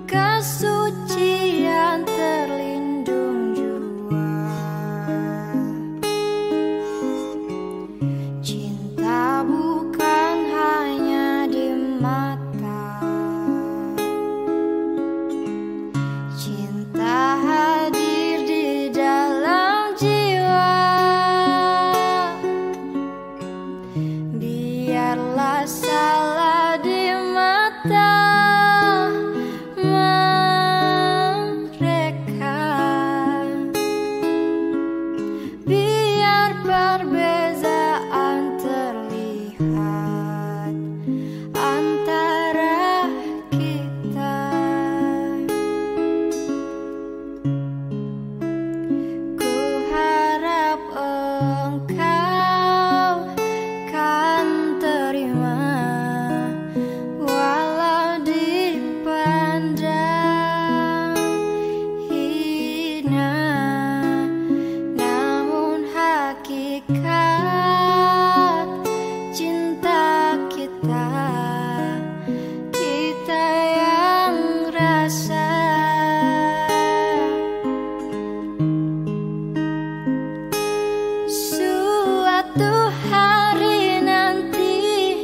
kesucian terlindung jua. Cinta bukan hanya di mata, cinta hadir di dalam jiwa. Biarlah salah di mata mereka, biar perbezaan terlihat antara kita. Ku harap engkau kan terima, walau dipandang hina, namun hakikat cinta kita, kita yang rasa. Suatu hari nanti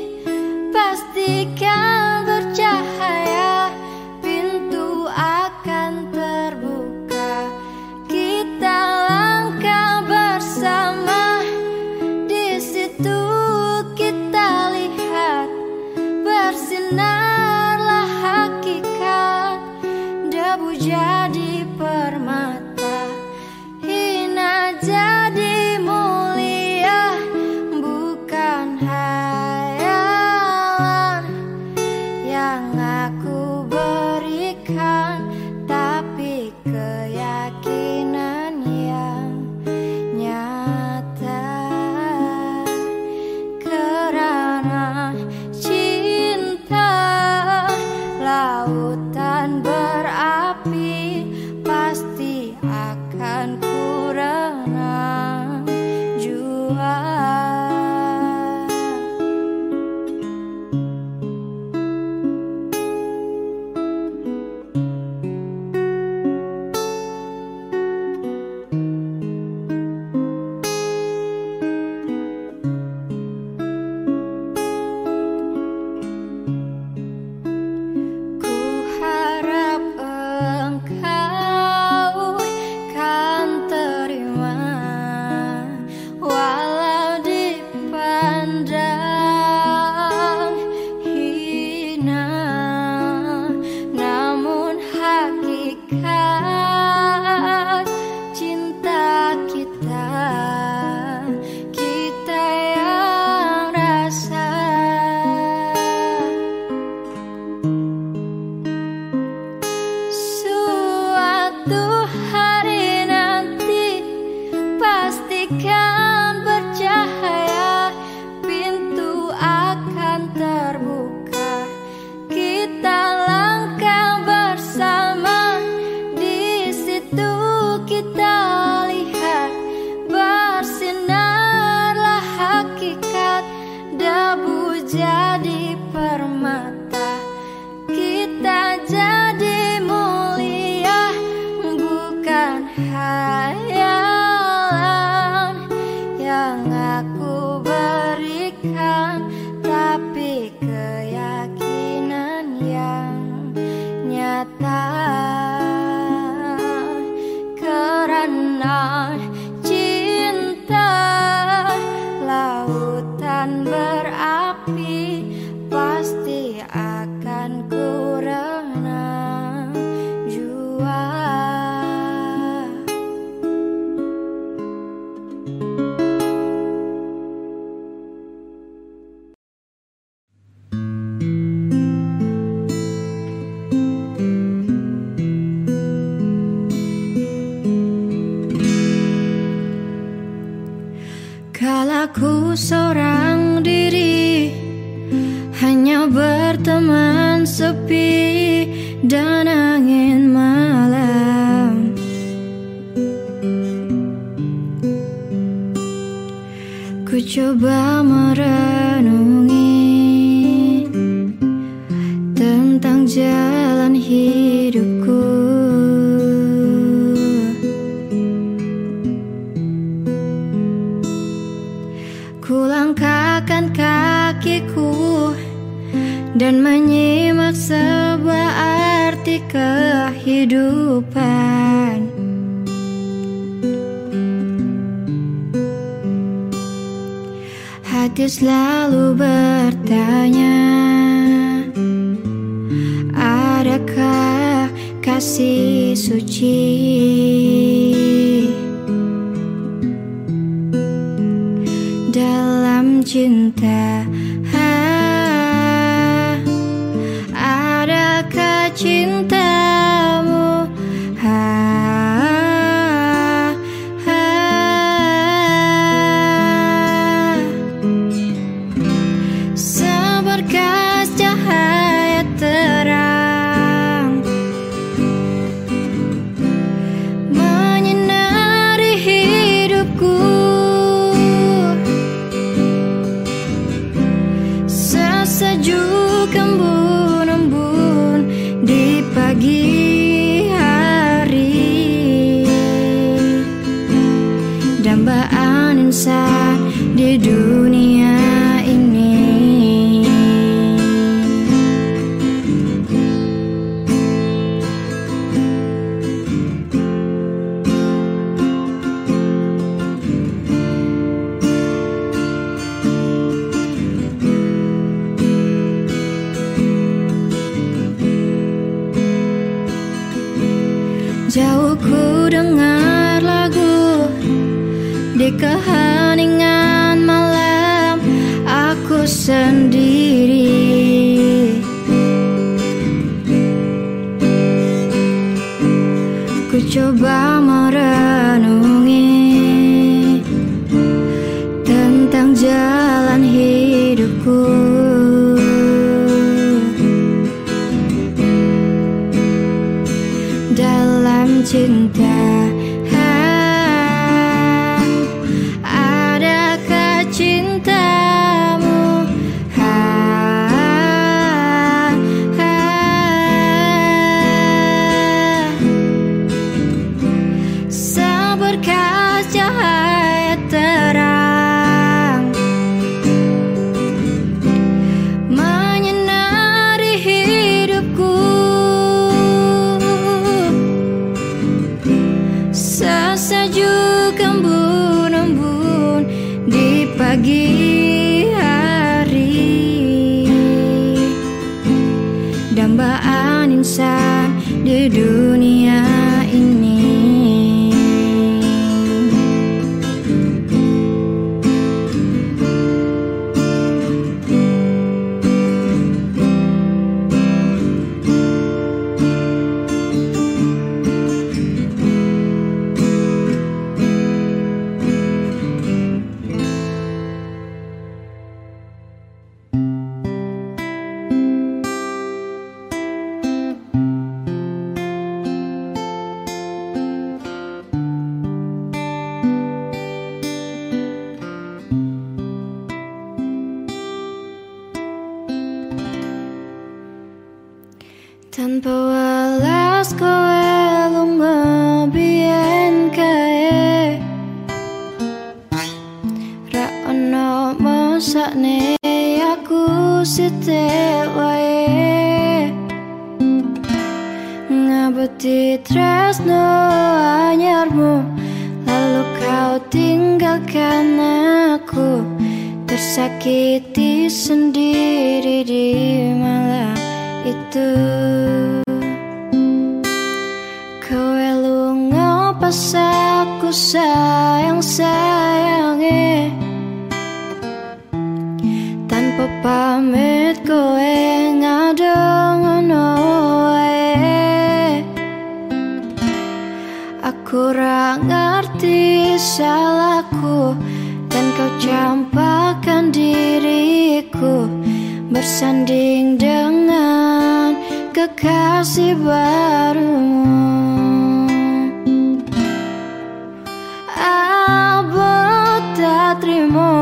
pastikan bercahaya, pintu akan terbuka, kita langkah bersama. Di situ kita lihat bersinarlah hakikat, debu jadi permata, hina jadi mulia, bukan hayalan yang aku berikan, tapi keyakinan yang nyata. Karena cinta lautan berapi, pasti akan ku renang jua. Ku harap engkau kan terima, walau dipandang hina, namun hakikat cinta kita, kita yang rasa. Suatu hari nanti pastikan bercahaya, pintu akan terbuka, kita langkah bersama. Di situ kita lihat bersinarlah hakikat, debu jadi permata, kita jadi mulia, bukan hayalan yang aku berikan, tapi keyakinan yang nyata. Karena cinta lautan berapi, pasti akan ku renang jua. Kalaku seorang diri, hanya berteman sepi dan angin malam. Ku coba merenungi tentang jalan hidup hidupku. Kulangkahkan kakiku dan menyimak sebuah arti kehidupan. Hati selalu bertanya, adakah kasih suci dalam cinta? Adakah cintamu seberkas cahaya terang menyinari hidupku, sesejuk embun-embun di pagi hari, dambaan insan di dunia ini. Jauh ku dengar lagu di keheningan malam aku sendiri. Ku coba merenungi tentang jalan hidupku. Dalam cinta, adakah cintamu seberkas cahaya terang menyinari hidupku, sesejuk embun-embun di pagi hari, dambaan insan di dunia ini. Tanpa welas kowe lunga biyen kae, ra ono mosakne aku sithik wae ngaboti tresno anyarmu, lalu kau tinggalkan aku tersakiti sendiri di malam itu. Kowe lunga pas aku sayang-sayange, tanpa pamit kowe ngadeng ngono wae. Aku ra ngerti salahku dan kau campakkan diriku bersanding dengan kekasih barumu. Abot tak terima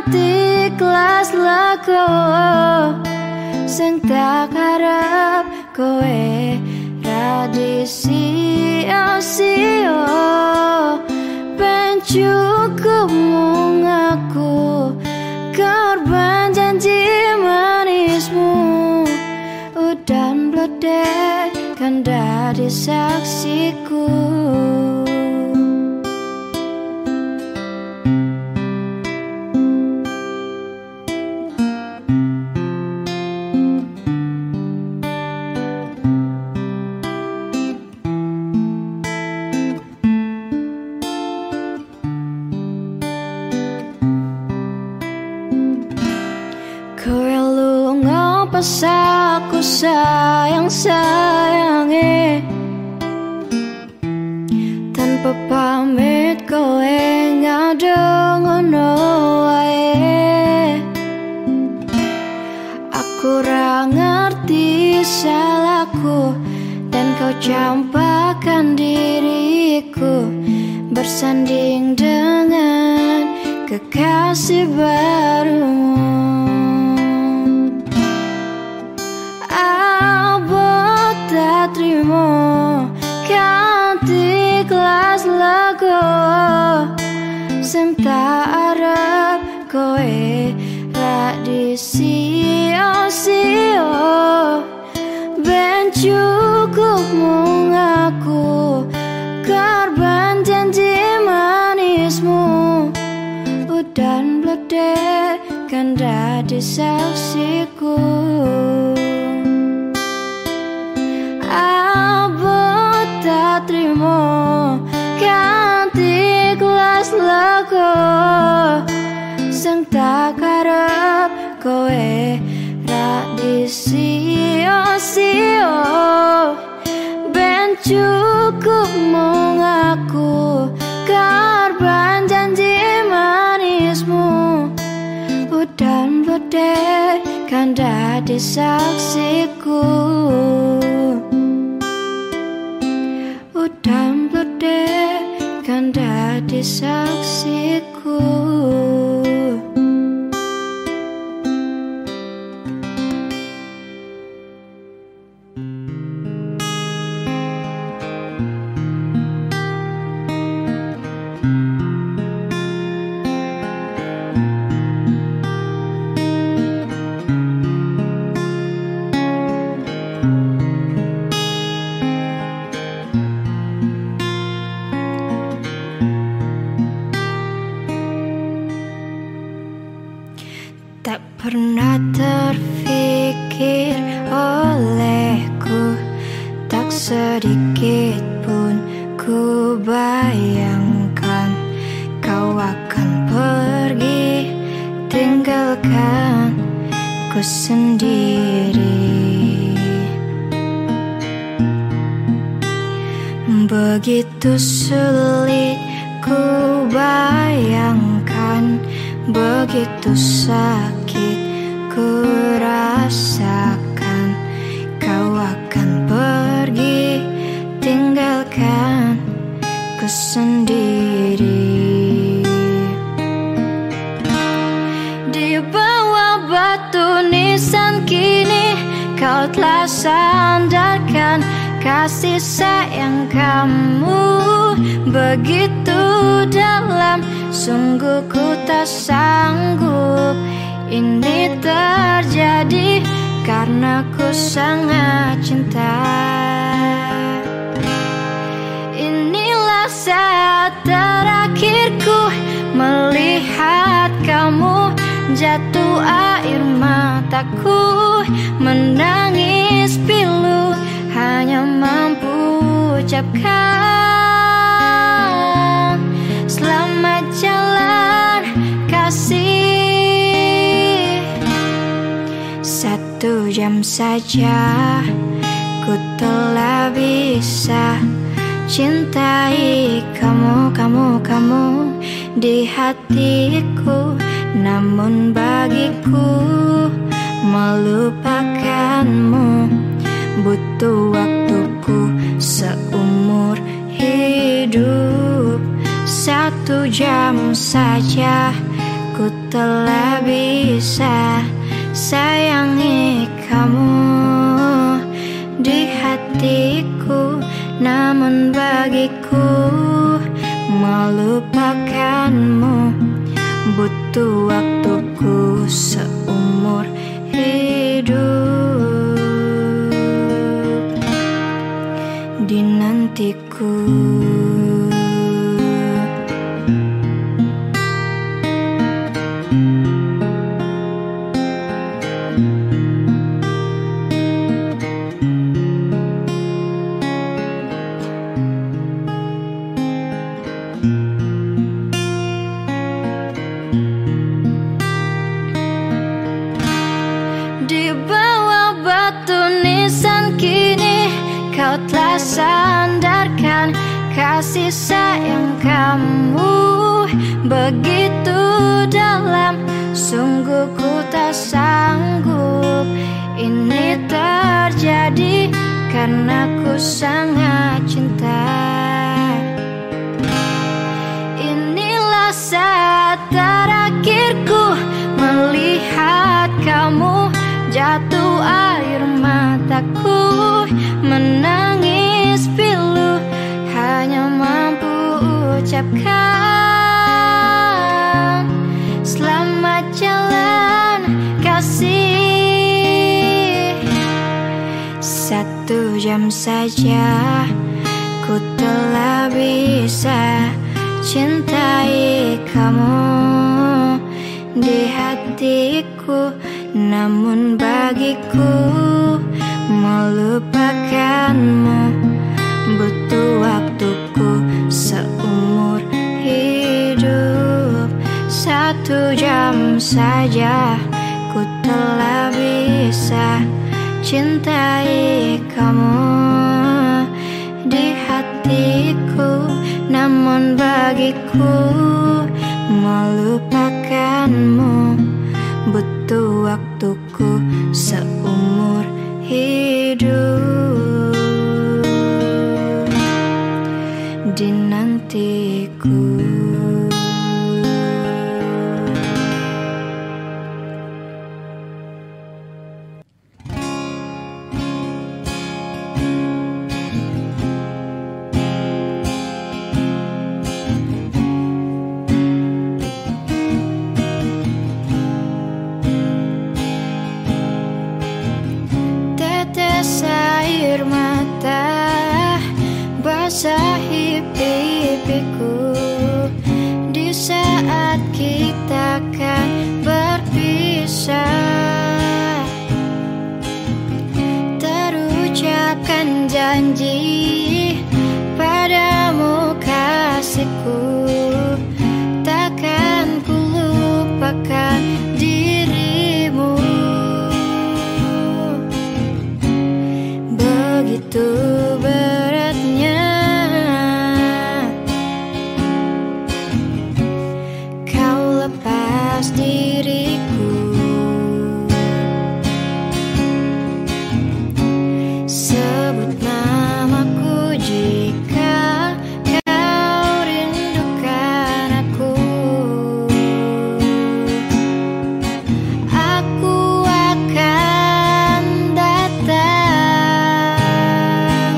ganti kelas lagu sing tak harap kowe ra sia-sia ben cukup mung aku korban janji manismu. Udan bledek kan dadi saksiku. Kowe lunga pas aku sayang-sayange, tanpa pamit kowe ngadeg ngono wae. Aku ra ngerti salahku dan kau campakkan diriku bersanding dengan kekasih barumu. Trimo kanthi kelas lagu sing tak arep kowe ra sia-sia ben cukup mung aku korban janji manismu. Udan bledek kan dadi saksiku. Trimo kanthi kelas lagu sing tak arep kowe ra sia-sia ben cukup mung aku korban janji manismu. Udan bledek kan dadi saksiku. Udan bledek kan dadi saksiku. Tak pernah terfikir olehku, tak sedikit pun ku bayangkan kau akan pergi tinggalkan ku sendiri. Begitu sulit ku bayangkan, begitu sakit ku rasakan kau akan pergi tinggalkan ku sendiri. Di bawah batu nisan kini kau telah sandarkan kasih sayang kamu begitu dalam. Sungguh ku tak sanggup ini terjadi karena ku sangat cinta. Inilah saat terakhirku melihat kamu jatuh air mataku menangis pilu hanya mampu ucapkan selamat jalan kasih. 1 jam saja ku telah bisa cintai kamu di hatiku. Namun bagiku melupakanmu butuh waktuku seumur hidup. 1 jam saja ku telah bisa sayangi kamu di hatiku, namun bagiku melupakanmu butuh waktuku seumur hidup. Dinantiku. Di bawah batu nisan kini kau telah sandarkan kasih sayang kamu begitu dalam. Sungguh ku tak sanggup ini terjadi karena ku sangat cinta. Inilah saat terakhirku melihat kamu, jatuh air mataku menangis pilu, hanya mampu ucapkan selamat jalan kasih. 1 jam saja ku telah bisa cintai kamu di hatiku, namun bagiku melupakanmu butuh waktuku seumur hidup. 1 jam saja ku telah bisa cintai kamu di hatiku, namun bagiku melupakanmu butuh waktuku seumur hidup. Dinantiku. Air mata basahi pipiku di saat kita akan berpisah. Terucapkan janji padamu kasihku, takkan ku lupakan dirimu. Begitu beratnya kau lepas diriku. Sebut namaku jika kau rindukan aku. Aku akan datang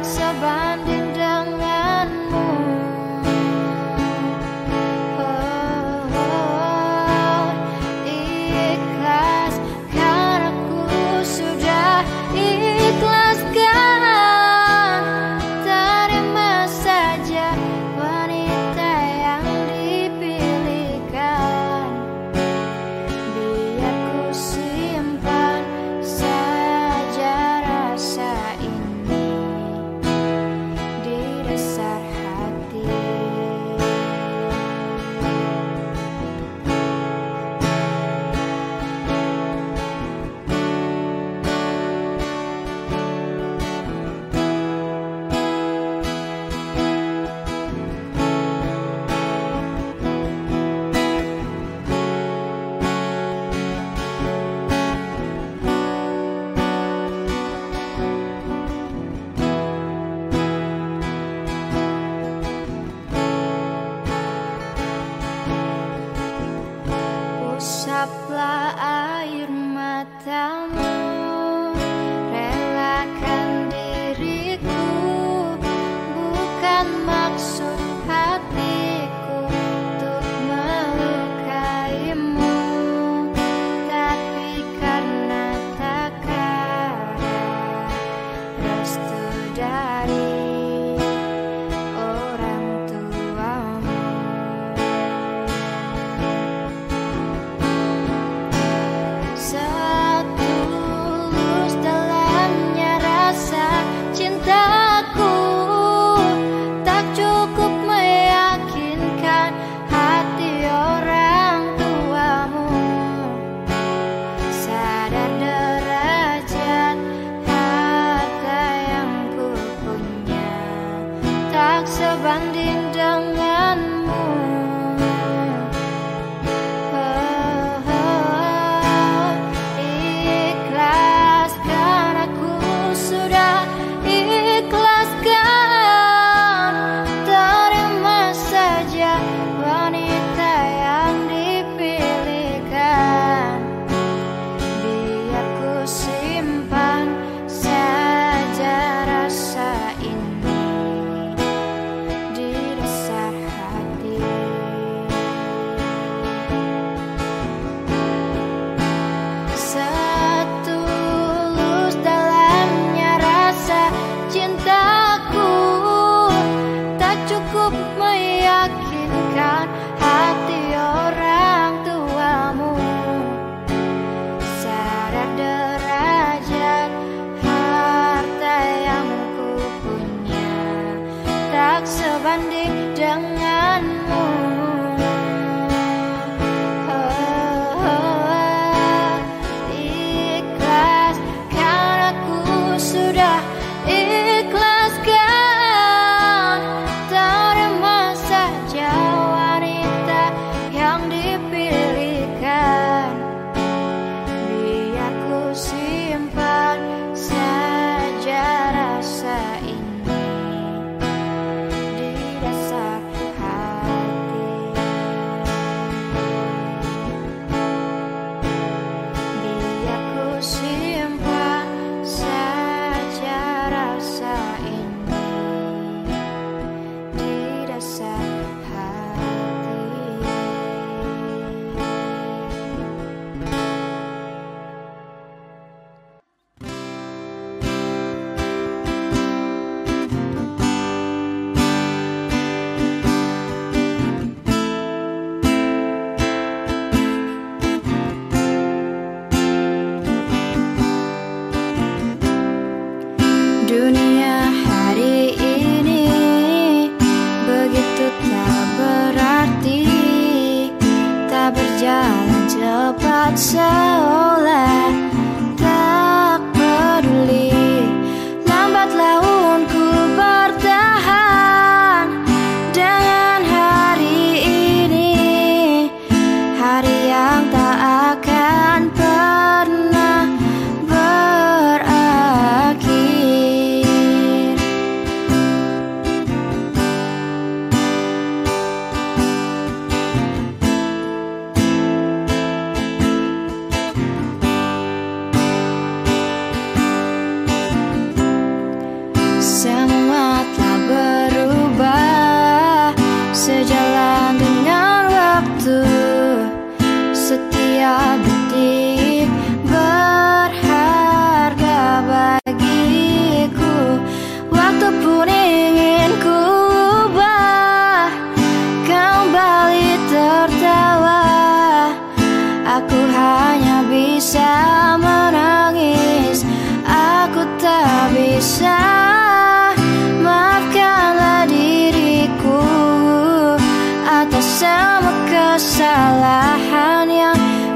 sebanding denganmu. Ikhlas karena ku sudah ikhlaskan. Terima saja wanita yang dipilihkan. Biar ku simpan saja rasa ini di dasar hati. Usaplah air matamu, relakan diriku, bukan maksud hatiku untuk melukaimu, tapi karena takaran restu dari orang tuamu. Setulus dalamnya rasa cintaku, tak cukup meyakinkan hati orang tuamu. Sadar derajat harta yang ku punya tak sebanding denganmu. Ikhlas karena ku sudah ikhlaskan. Terima saja wanita yang dipilihkan. Biar ku simpan saja rasa ini di dasar hati. Setulus dalamnya rasa cintaku, tak cukup meyakinkan hati orang tuamu. Sadar derajat harta yang ku punya tak sebanding denganmu. Ikhlas karena ku sudah ikhlaskan. Terima saja wanita yang dipilihkan. Biar ku simpan saja rasa ini di dasar hati.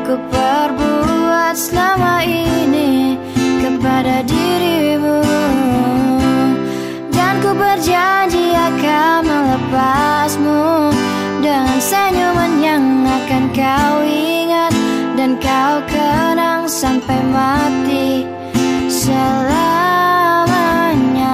ku perbuat selama ini kepada dirimu. Dan ku berjanji akan melepasmu dengan senyuman yang akan kau ingat dan kau kenang sampai mati selamanya.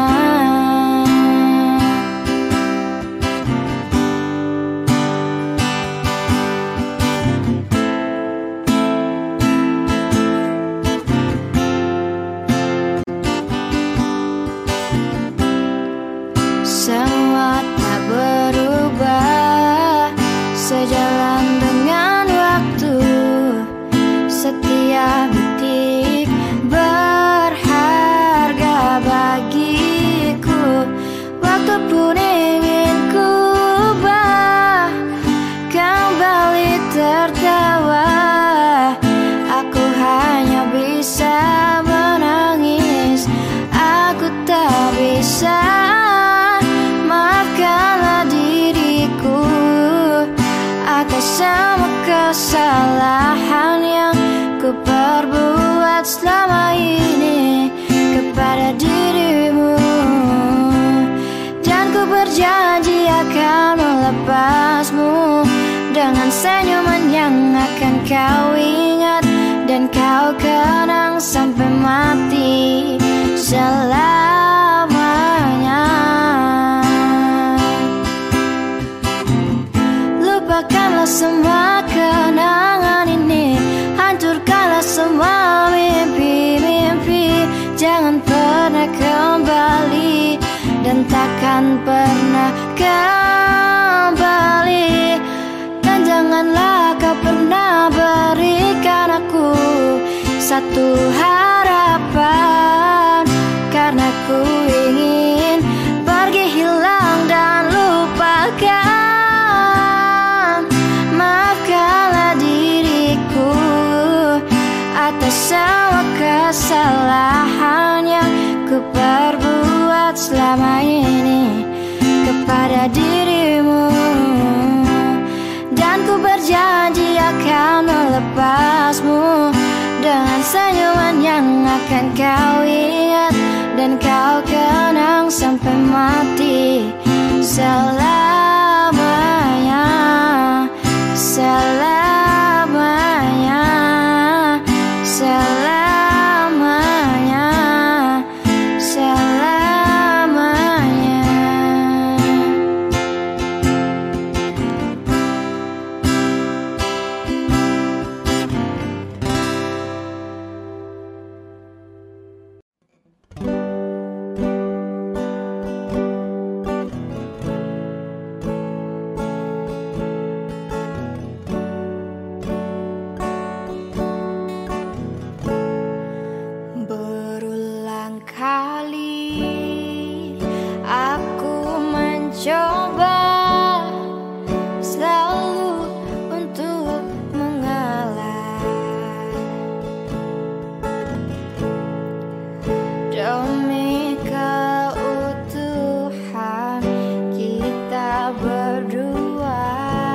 Semua tak berubah sejalan dengan waktu. Setiap detik berharga bagiku. Waktu pun ingin ku ubah, kembali tertawa. Aku hanya bisa menangis, aku tak bisa. Maafkanlah diriku atas semua kesalahan yang ku perbuat selama ini kepada dirimu. Dan ku berjanji akan melepasmu dengan senyuman yang akan kau ingat dan kau kenang sampai mati selamanya. Lupakanlah semua kenangan ini, hancurkanlah semua mimpi-mimpi. Jangan pernah kembali dan takkan pernah kembali. Dan janganlah kau pernah berikan aku satu harapan, karena ku ingin pergi, hilang dan lupakan. Maafkanlah diriku atas semua kesalahan yang ku perbuat selama ini kepada dirimu. Dan ku berjanji akan melepasmu dengan senyuman yang akan kau ingat dan kau kenang sampai mati selamanya. Selamanya, selamanya, selamanya. Berulang kali aku mencoba selalu untuk mengalah demi keutuhan kita berdua,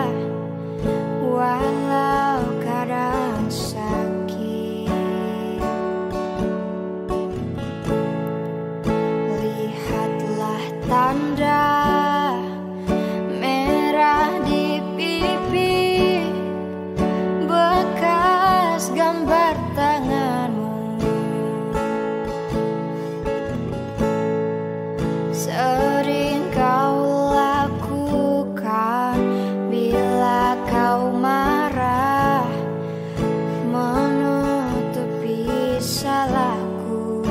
walau kadang sakit. Lihatlah tanda merah di pipi, bekas gambar tanganmu. Sering kau lakukan bila kau marah, menutupi salahku.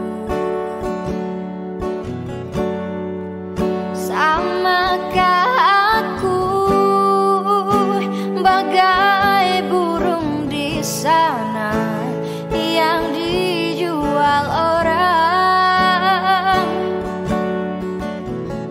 Samakah aku bagai burung di sana yang dijual orang?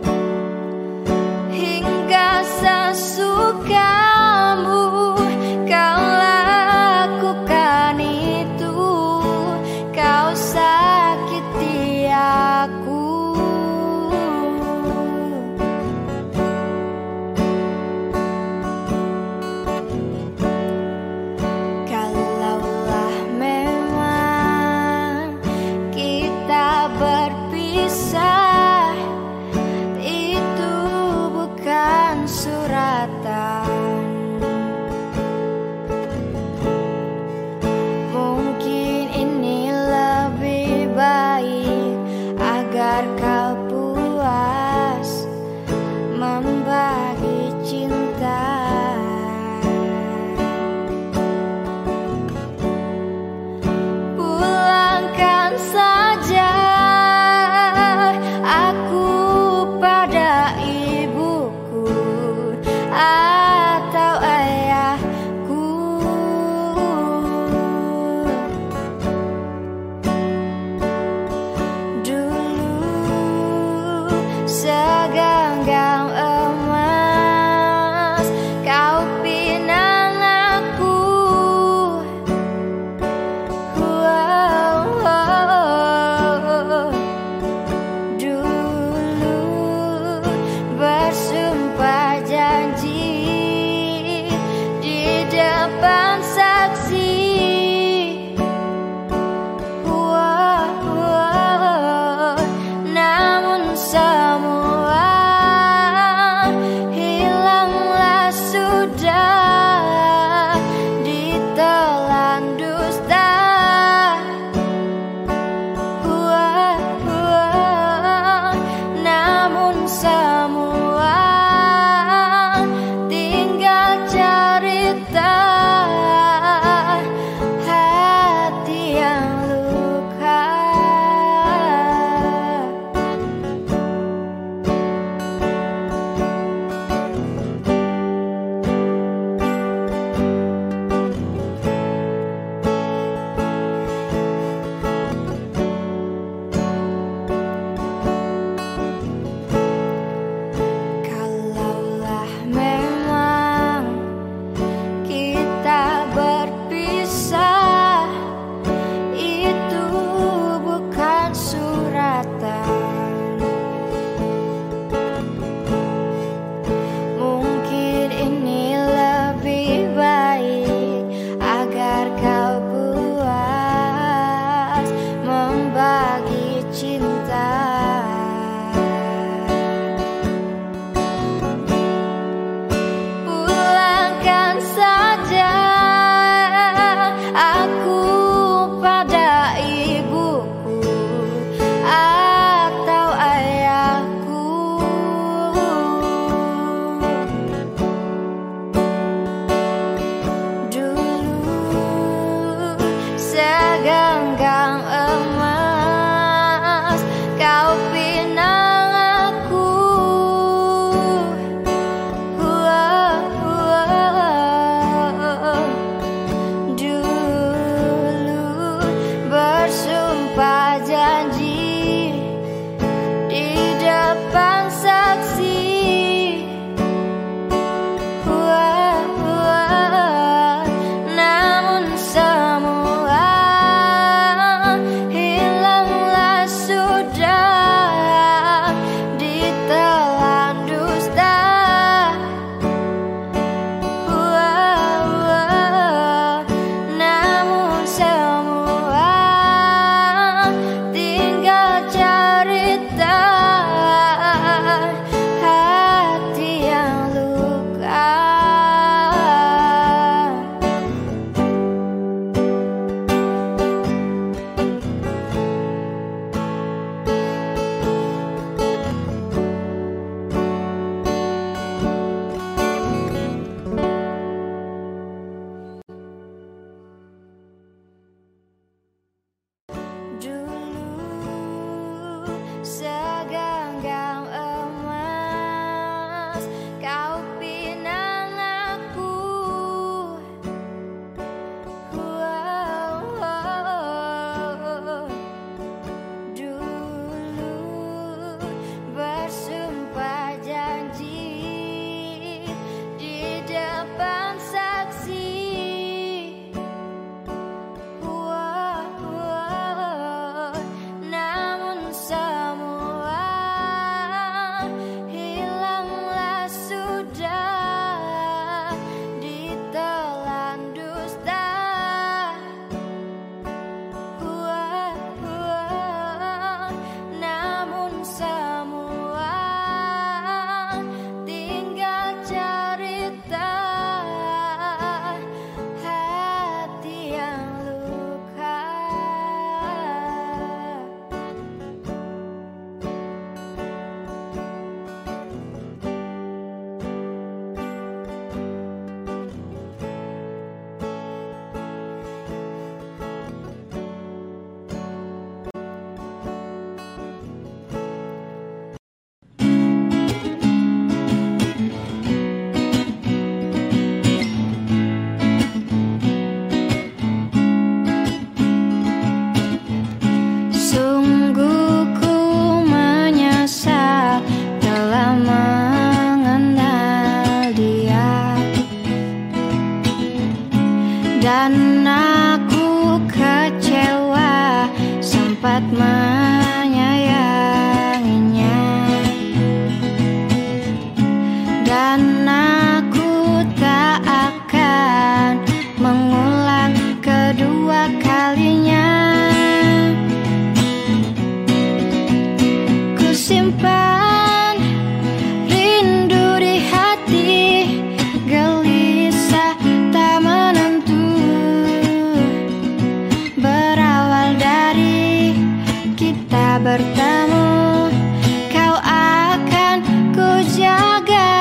kita bertemu, kau akan ku jaga.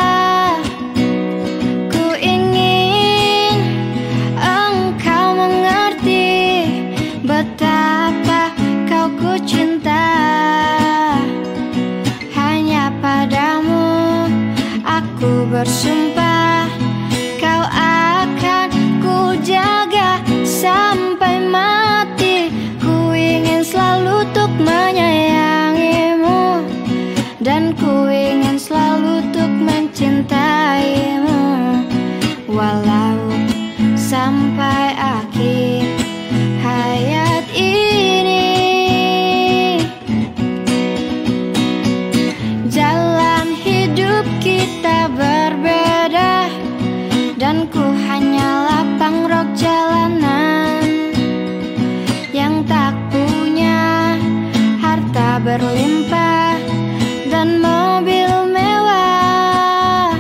Ku ingin engkau mengerti betapa kau ku cinta. Hanya padamu aku bersumpah, kau akan ku jaga sampai mati. Ku ingin selalu untuk menyayangimu, dan ku ingin selalu untuk mencintaimu, walau sampai akhir hayat ini. Jalan hidup kita berbeda, dan ku hanyalah pangrok jalanan yang tak punya harta berlimpah dan mobil mewah.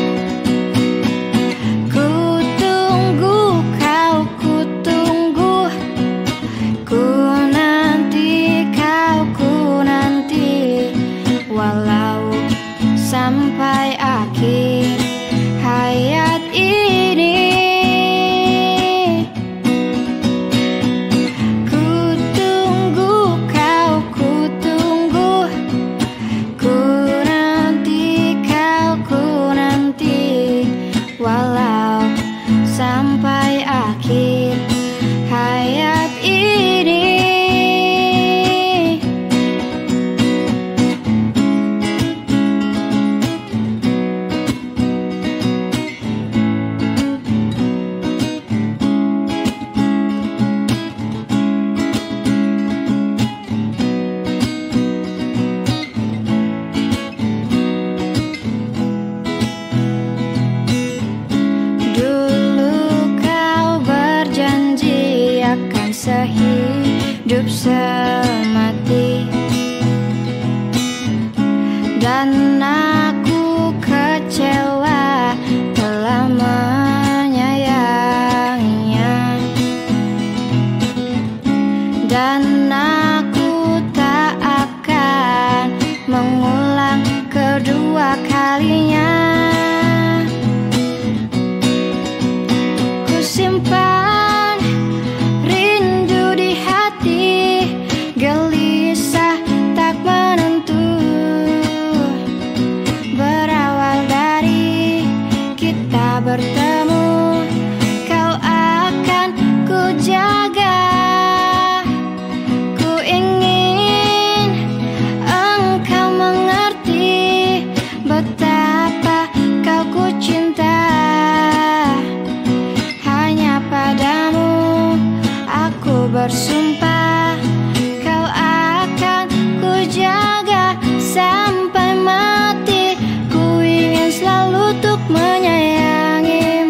Ku tunggu kau, ku tunggu, ku nanti kau, ku nanti, walau sampai akhir hayat ini. Ku tunggu kau, ku tunggu, ku nanti kau, ku nanti, walau sampai akhir hayat ini. Sehidup semati, dan aku kecewa telah menyayanginya, dan aku tak akan mengulang kedua kalinya. Ku simpan gelisah tak menentu, berawal dari kita bertemu, kau akan ku jaga. Ku ingin engkau mengerti betapa kau ku cinta. Hanya padamu aku bersumpah, kau akan ku jaga sampai mati. Ku ingin selalu untuk menyayangimu,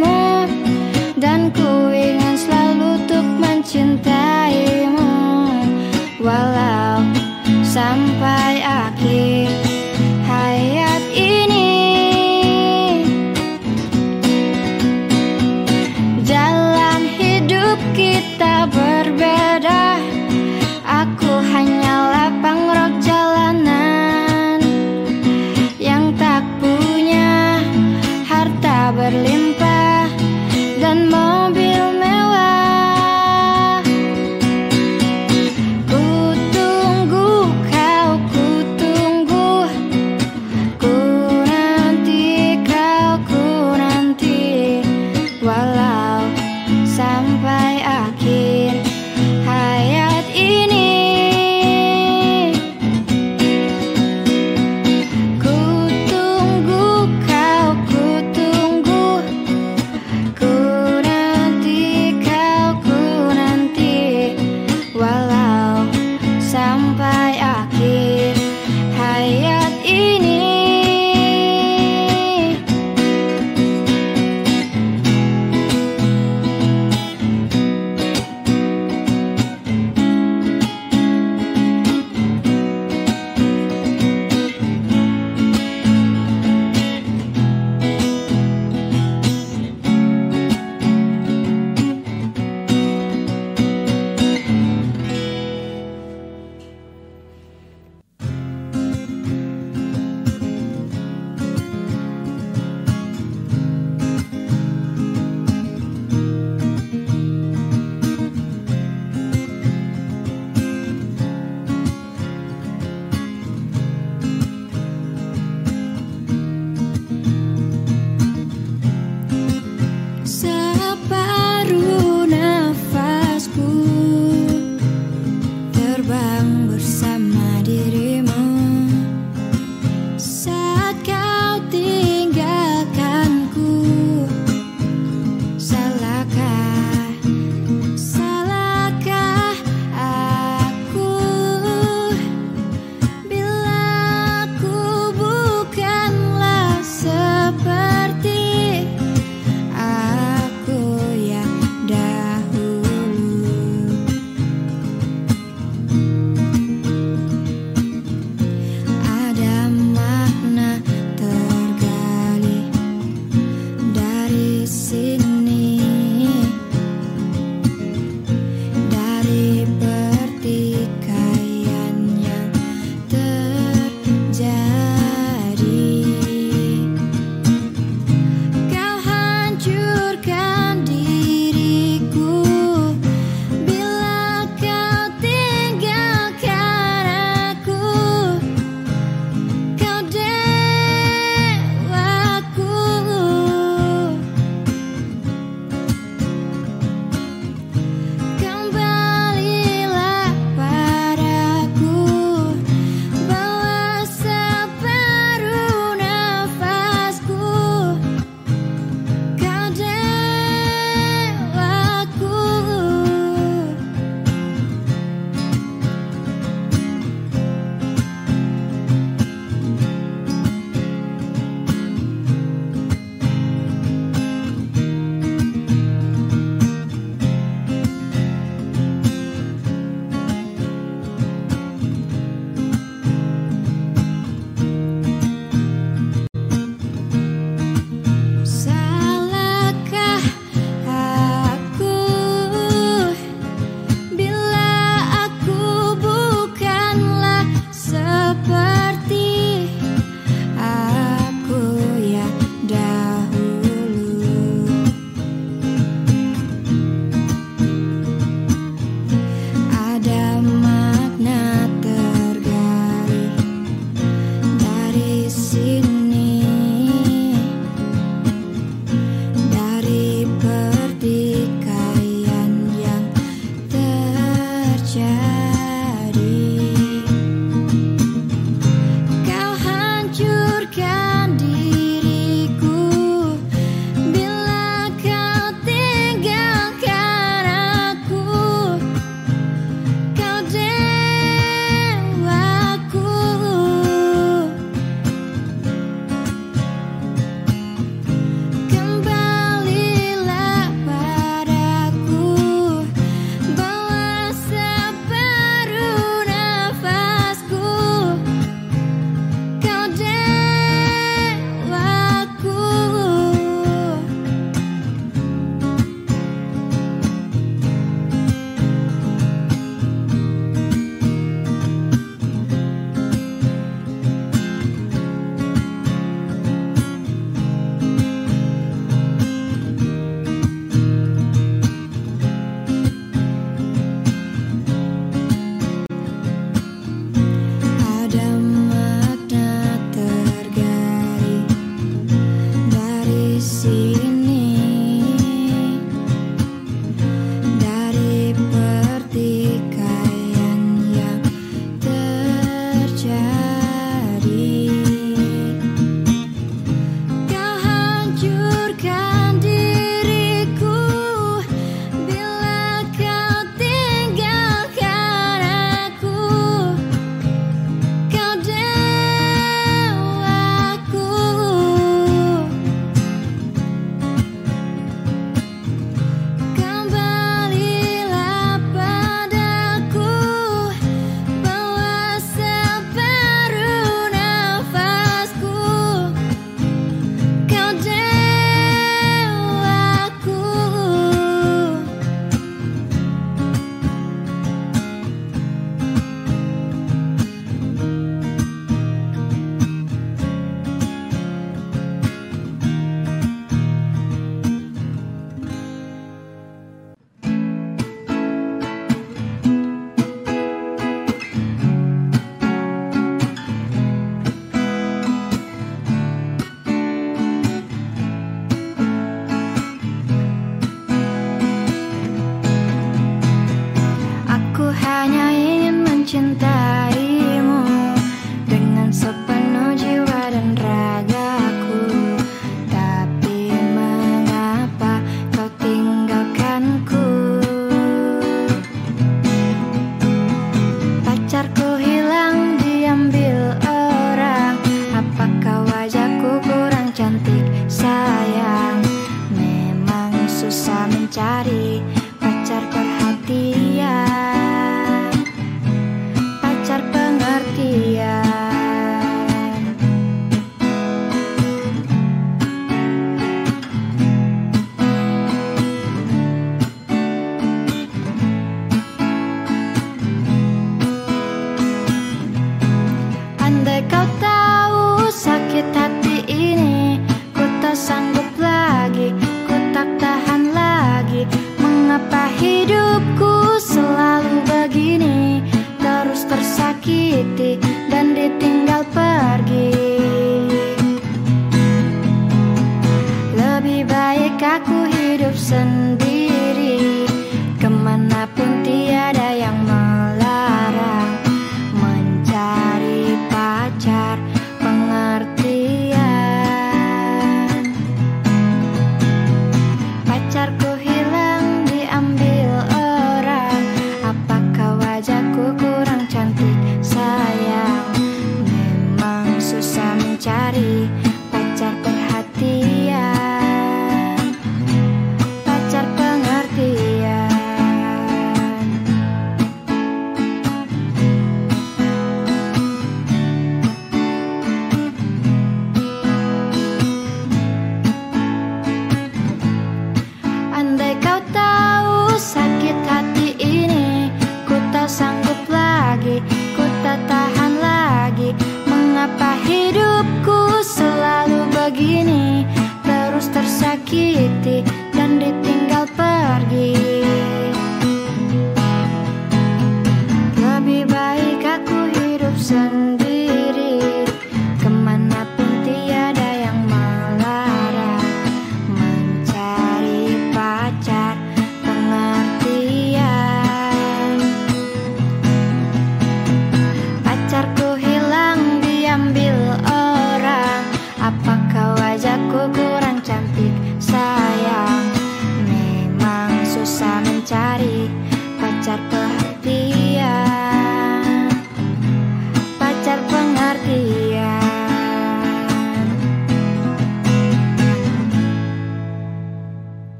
Ku tak tahan lagi, mengapa hidupku selalu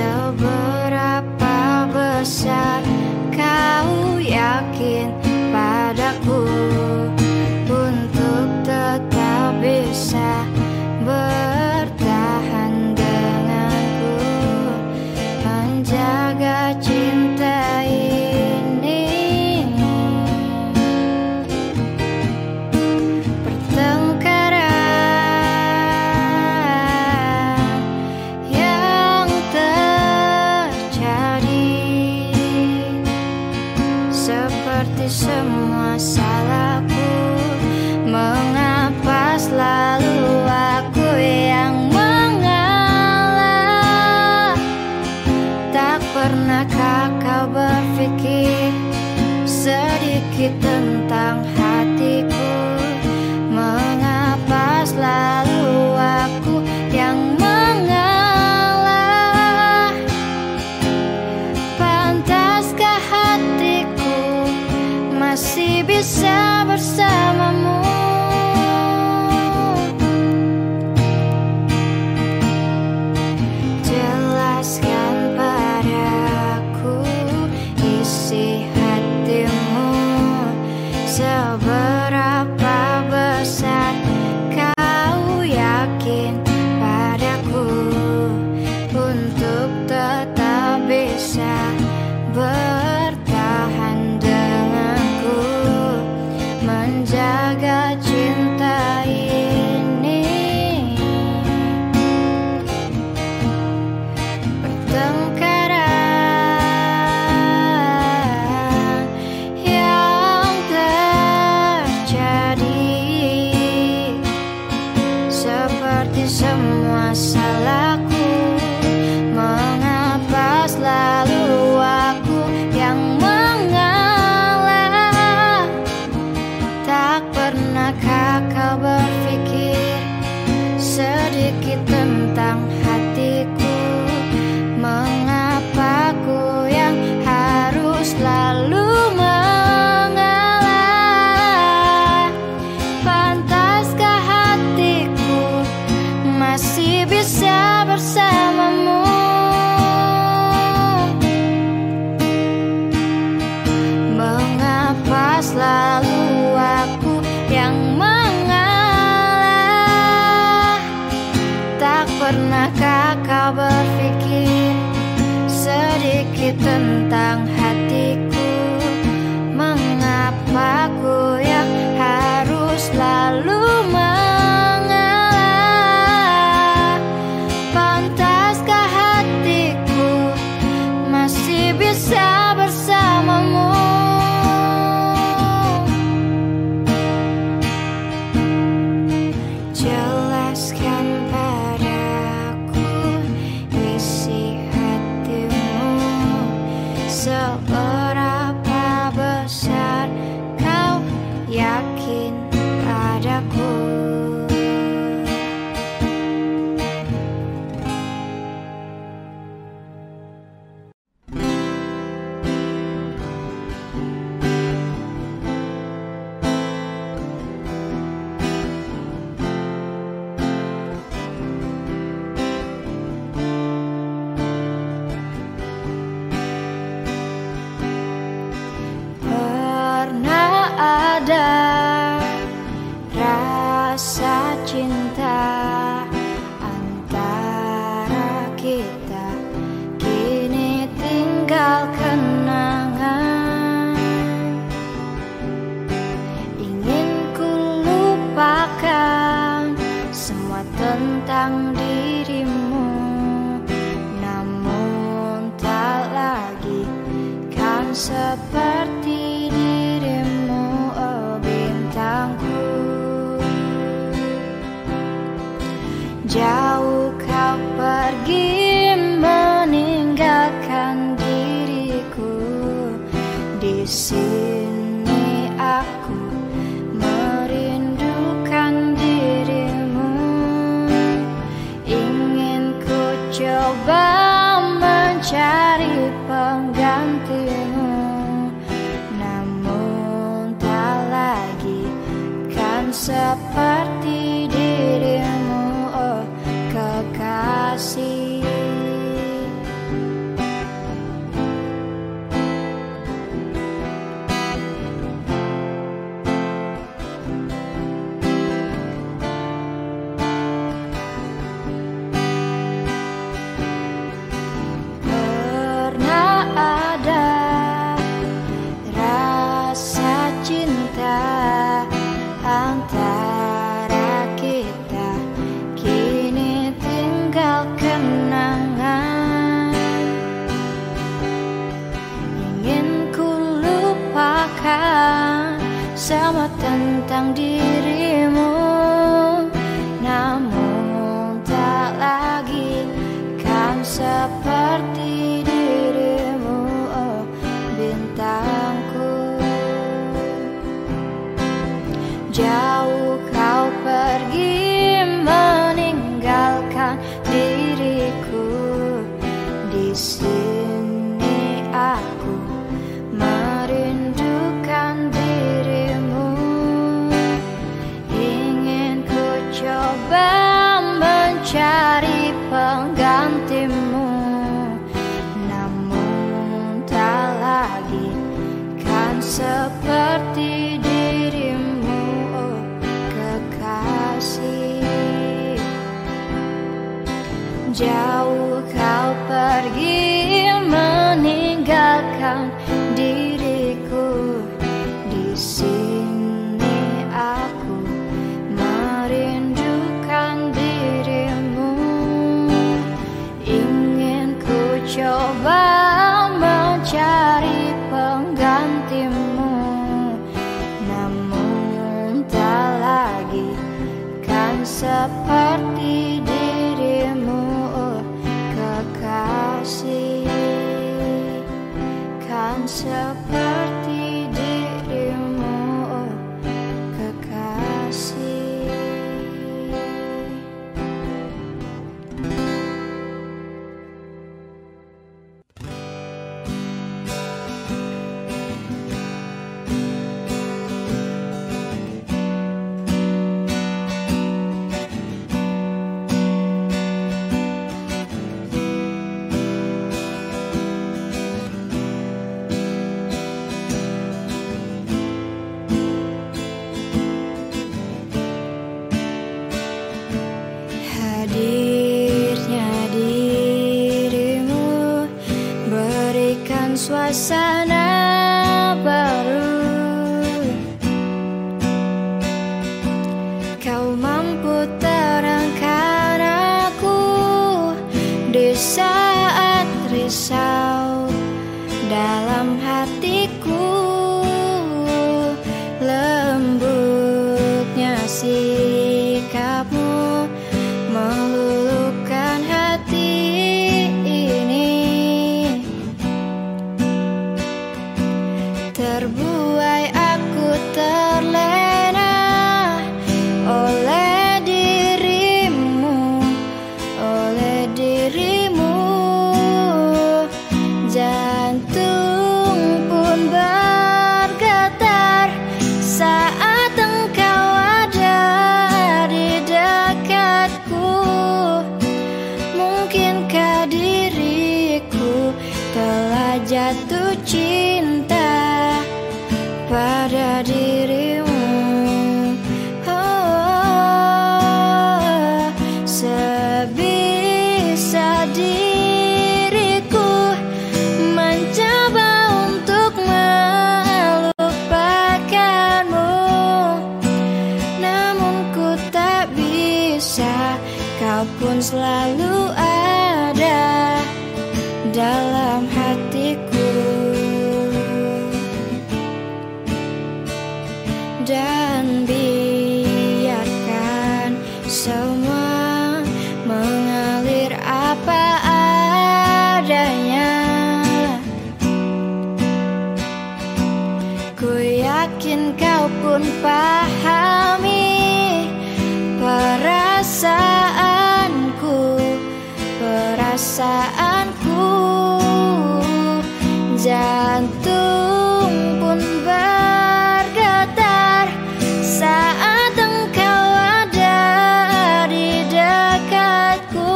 Seberapa besar kau yakin padaku untuk tetap bisa bertahan denganku, menjaga cinta ini. Pertengkaran yang terjadi seperti semua salahku. Mengapa selalu aku yang mengalah? Tak pernahkah kau berpikir sedikit tentang hatiku? Mengapa selalu aku yang mengalah? Pantaskah hatiku masih bisa bersamamu? Jelaskan padaku isi hatimu. Seberapa besar kau yakin padaku untuk tetap bisa bertahan denganku, menjaga cinta ini. Pertengkaran yang terjadi seperti semua salahku. Mengapa selalu aku yang mengalah? Tak pernahkah kau berpikir sedikit tentang hatiku? Mengapa ku yang harus selalu mengalah? Pantaskah hatiku masih bisa bersamamu? Mengapa selalu aku yang mengalah? Tak pernahkah kau berpikir sedikit tentang hatiku? Mengapa ku yang harus selalu mengalah? Pantaskah hatiku masih bisa bersamamu? Jelaskan padaku isi hatimu. Seberapa besar kau yakin padaku? Pernah ada rasa cinta antara kita, kini tinggal kenangan. Ingin ku lupakan semua tentang dirimu, namun tak lagi kan seperti dirimu, oh bintangku. Jauh kau pergi meninggalkan diriku. Di sini aku merindukan dirimu. Ingin ku coba mencari penggantimu, namun tak lagi kan seperti dirimu, oh kekasih. tentang dirimu, namun tak lagi kan seperti dirimu, oh bintangku. Jauh kau pergi meninggalkan diriku. Di sini aku merindukan dirimu. Ingin ku coba mencari penggantimu, namun tak lagi kan seperti dirimu, oh kekasih. Jauh kau pergi meninggalkan diriku. Di sini aku merindukan dirimu. Ingin ku coba mencari penggantimu, namun tak lagi kan seperti dirimu, oh kekasih. Kan seperti dirimu, oh kekasih. Hadirnya dirimu berikan suasana baru. Kau mampu terangkan aku di saat risau dalam hatiku. Lembutnya sikapmu meluluhkan hati ini. Terbuai aku terlena oleh dirimu, oleh dirimu. Jantung pun bergetar saat engkau ada di dekatku. Mungkinkah diriku telah jatuh cinta pada dirimu? Oh, sebisa diriku mencoba untuk melupakanmu, namun ku tak bisa. Kau pun selalu ada dalam hatiku. Dan biarkan semua mengalir apa adanya. Ku yakin kau pun pahami perasaanku, perasaanku. Jantung pun bergetar saat engkau ada di dekatku.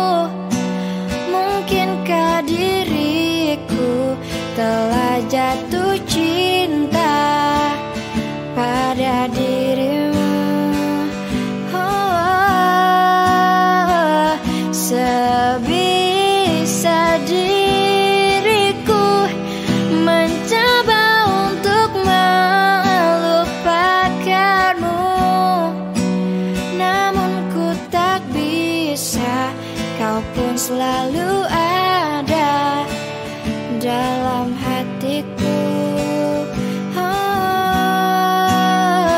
Mungkinkah diriku telah jatuh cinta pada dirimu? Oh, sebisa diriku mencoba untuk melupakanmu, namun ku tak bisa. Kau pun selalu ada dalam hatiku. Oh,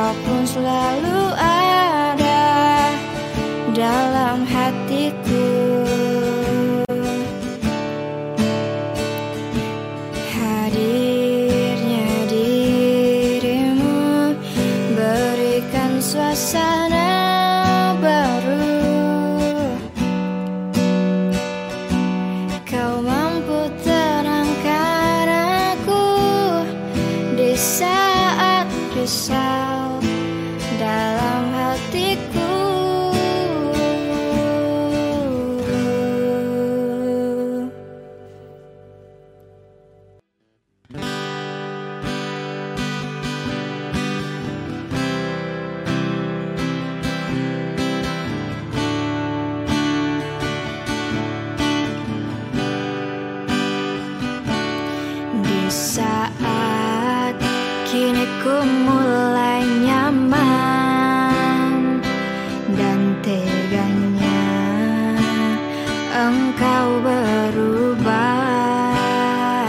Kau pun selalu ada dalam hatiku. Hadirnya dirimu berikan suasana baru. Kau mampu tenangkan aku di saat risau dalam hatiku. Di saat kini ku mulai nyaman dan teganya engkau berubah.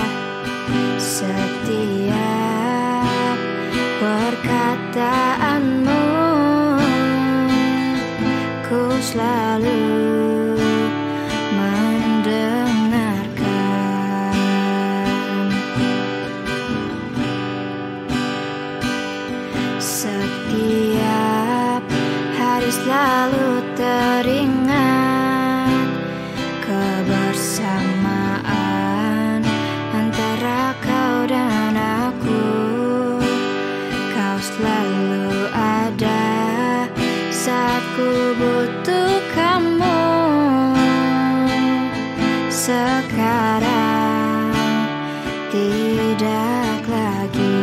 Setiap perkataanmu ku selalu mendengarkan. Setiap hari selalu teringat kebersamaan antara kau dan aku. Kau selalu ada saat ku butuh kamu. Sekarang tidak lagi.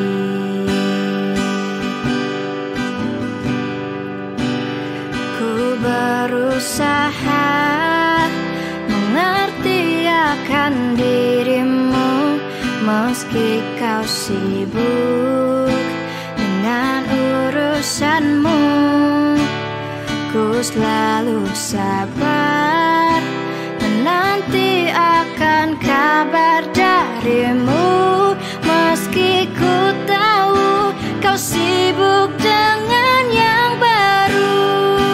Ku berusaha mengerti akan dirimu, meski kau sibuk dengan urusanmu. Ku selalu sabar menanti akan kabar darimu, meski ku tahu kau sibuk dengan yang baru.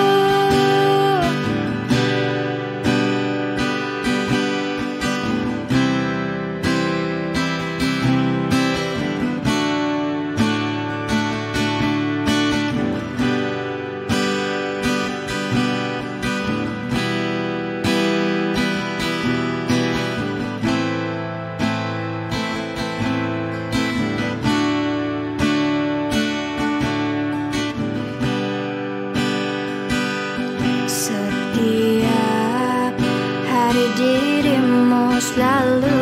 Setiap hari dirimu selalu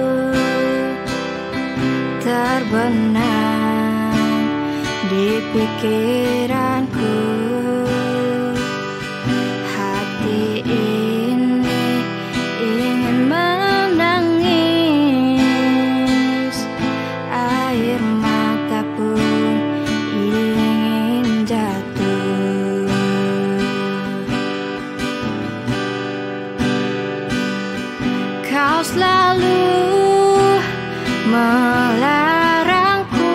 terbenam di pikiranku. Hati ini ingin menangis, air mata pun ingin jatuh. Kau selalu melarangku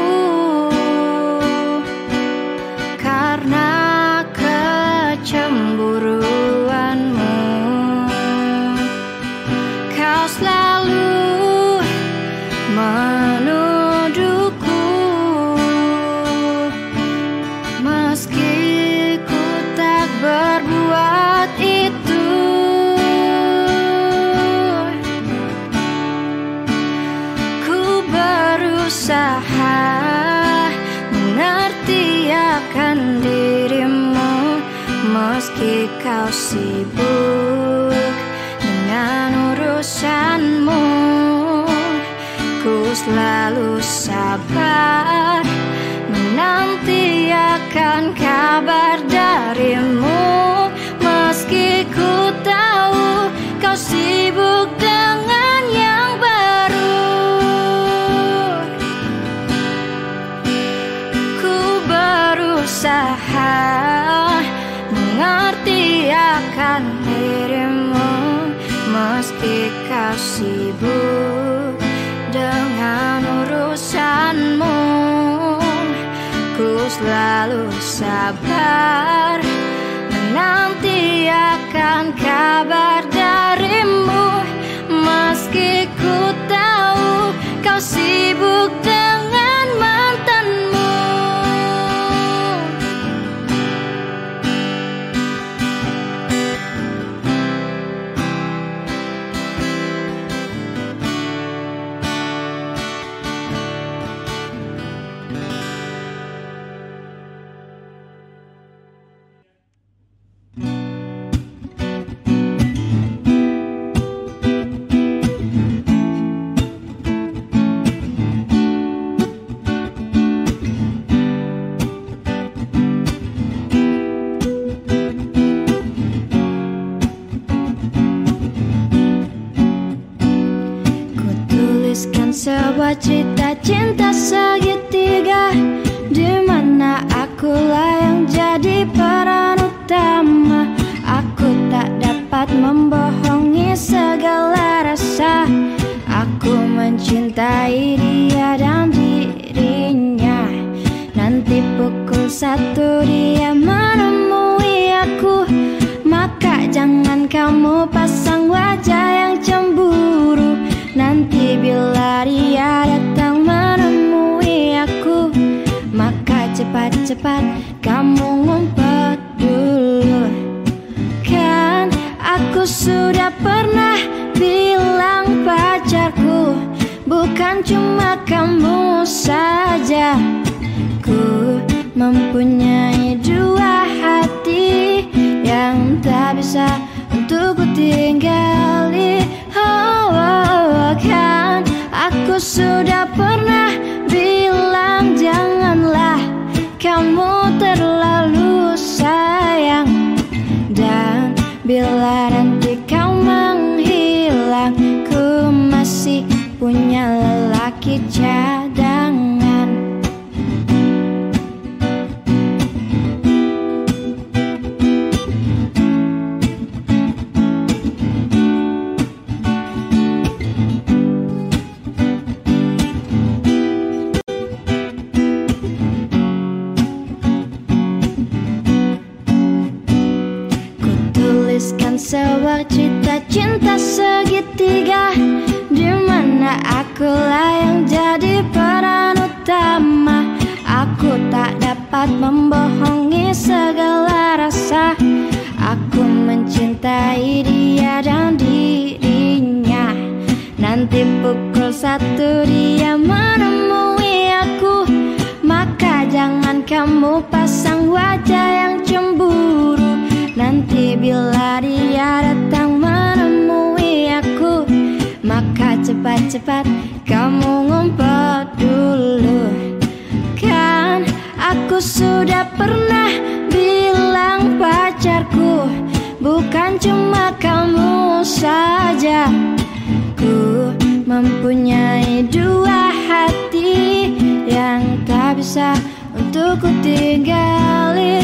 karena kecemburuanmu. Kau selalu menuduhku, meski ku tak berbuat itu. Berusaha mengerti akan dirimu, meski kau sibuk dengan urusanmu. Ku selalu sabar menanti akan kabar darimu, meski ku tahu kau sibuk dengan yang baru. Berusaha mengerti akan dirimu, meski kau sibuk dengan urusanmu. Ku selalu sabar menanti akan kabar darimu, meski ku tahu kau sibuk dengan mantanmu. Sebuah cerita cinta segitiga, di mana akulah yang jadi peran utama. Aku tak dapat membohongi segala rasa. Aku mencintai dia dan dirinya. Nanti pukul 1 dia menemui aku, maka jangan kamu pasang wajah yang cemburu. Nanti bila dia datang menemui aku, maka cepat-cepat kamu ngumpet dulu. Kan aku sudah pernah bilang pacarku bukan cuma kamu saja. Ku mempunyai 2 hati yang tak bisa untuk ku tinggali. Kan aku sudah pernah bilang janganlah kamu terlalu sayang. Dan bila nanti kau menghilang, ku masih punya lelaki cadangan. Sebuah cerita cinta segitiga, di mana akulah yang jadi peran utama. Aku tak dapat membohongi segala rasa. Aku mencintai dia dan dirinya. Nanti pukul 1 dia menemui aku, maka jangan kamu pasang wajah yang cemburu. Nanti bila dia datang menemui aku, maka cepat-cepat kamu ngumpet dulu. Kan aku sudah pernah bilang pacarku bukan cuma kamu saja. Ku mempunyai 2 hati yang tak bisa untuk ku tinggali.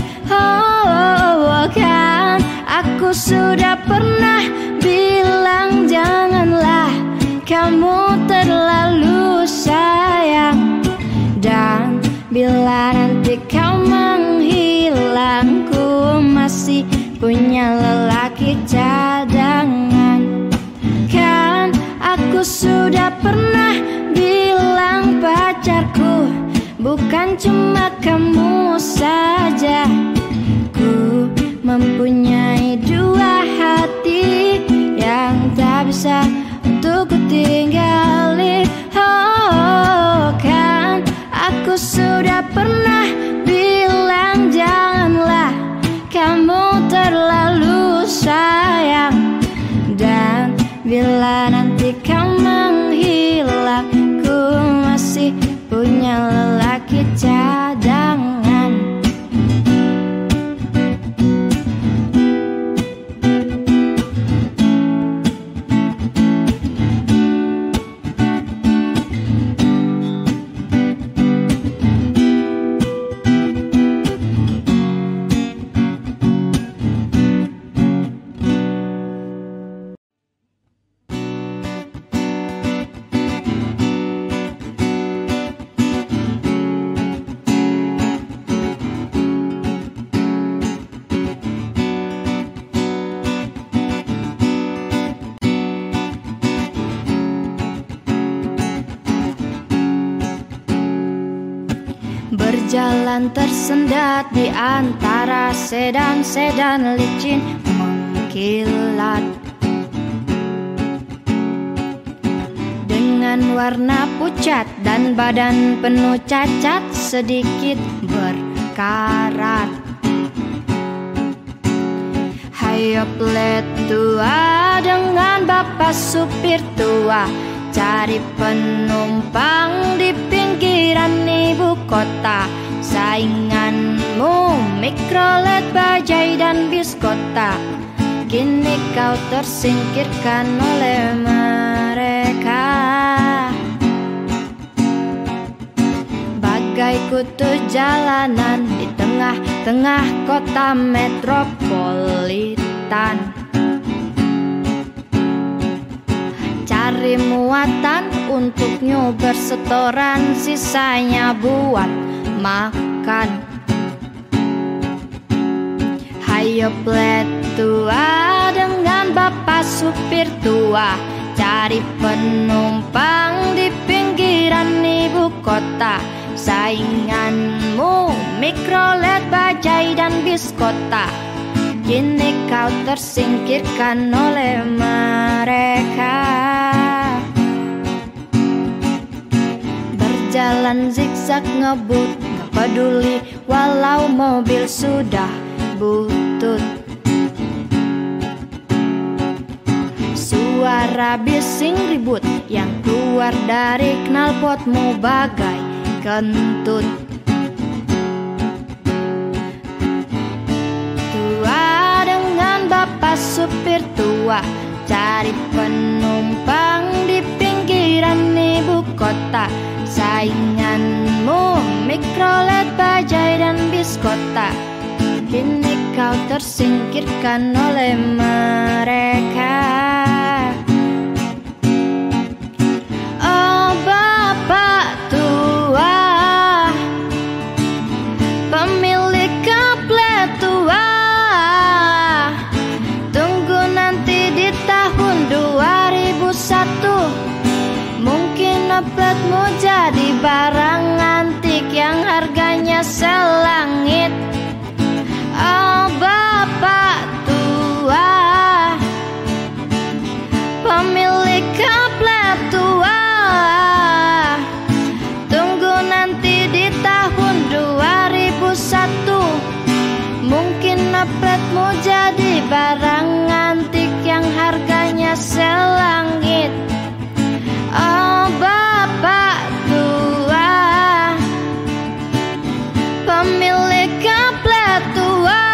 Kan aku sudah pernah bilang janganlah kamu terlalu sayang. Dan bila nanti kau menghilang, ku masih punya lelaki cadangan. Kan aku sudah pernah bilang pacarku bukan cuma kamu saja. Ku mempunyai 2 hati yang tak bisa untuk ku tinggali. Kan aku sudah pernah bilang janganlah kamu terlalu sayang. Dan bila nanti kau menghilang, ku masih punya lelaki cadangan. Jalan tersendat di antara sedan-sedan licin mengkilat dengan warna pucat dan badan penuh cacat sedikit berkarat. Hayo plet tua dengan bapak supir tua, cari penumpang di pinggiran ibu kota. Sainganmu mikrolet, bajai dan bis kota, kini kau tersingkirkan oleh mereka. Bagai kutu jalanan di tengah-tengah kota metropolitan, cari muatan untuknya bersetoran, sisanya buat makan. Hayo plet tua dengan bapak supir tua, cari penumpang di pinggiran ibu kota. Sainganmu mikrolet, bajai dan bis kota, kini kau tersingkirkan oleh mereka. Berjalan zigzag ngebut, gak peduli walau mobil sudah butut. Suara bising ribut yang keluar dari knalpotmu bagai kentut. Tua dengan bapak supir tua, cari penumpang di pinggiran ibu kota. Sainganmu mikrolet, bajai dan bis kota, kini kau tersingkirkan oleh mereka. Oh bapak tua, pemilik kaplet tua, tunggu nanti di tahun 2001, mungkin pletmu jadi barang antik yang harganya selangit. Oh bapak tua, pemilik kaplet tua, tunggu nanti di tahun 2001, mungkin pletmu jadi barang antik yang harganya selangit. Oh bapak tua, pemilik kaplet tua,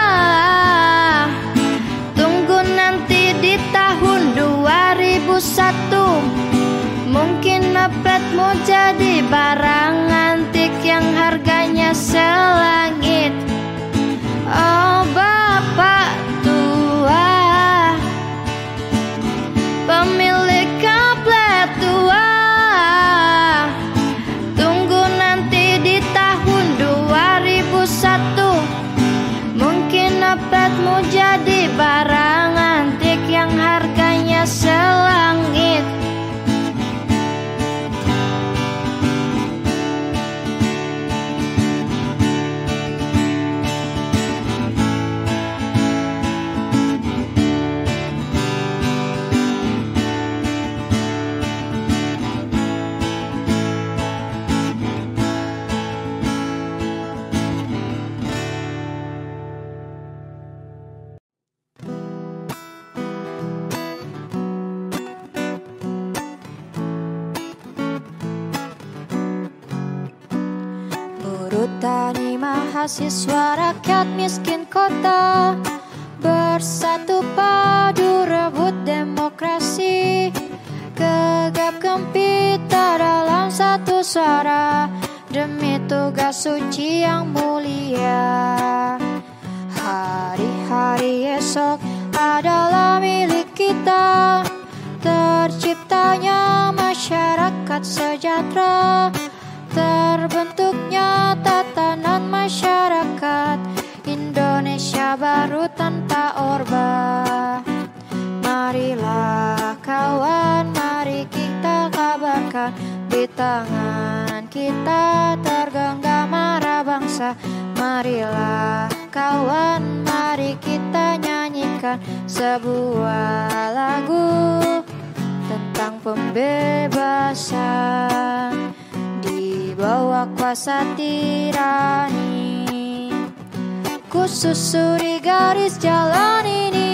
tunggu nanti di tahun 2001, mungkin pletmu jadi barang antik yang harganya selangit. Oh bapak tua, pemilik kaplet tua, tunggu nanti di tahun 2001, mungkin pletmu jadi barang antik yang harganya selangit. Tani mahasiswa rakyat miskin kota, bersatu padu rebut demokrasi, gegap gempita dalam satu suara demi tugas suci yang mulia. Hari-hari esok adalah milik kita, terciptanya masyarakat sejahtera, terbentuknya tatanan masyarakat Indonesia baru tanpa Orba. Marilah kawan, mari kita kabarkan, di tangan kita tergenggam marah bangsa. Marilah kawan, mari kita nyanyikan sebuah lagu tentang pembebasan di bawah kuasa tirani. Ku susuri garis jalan ini,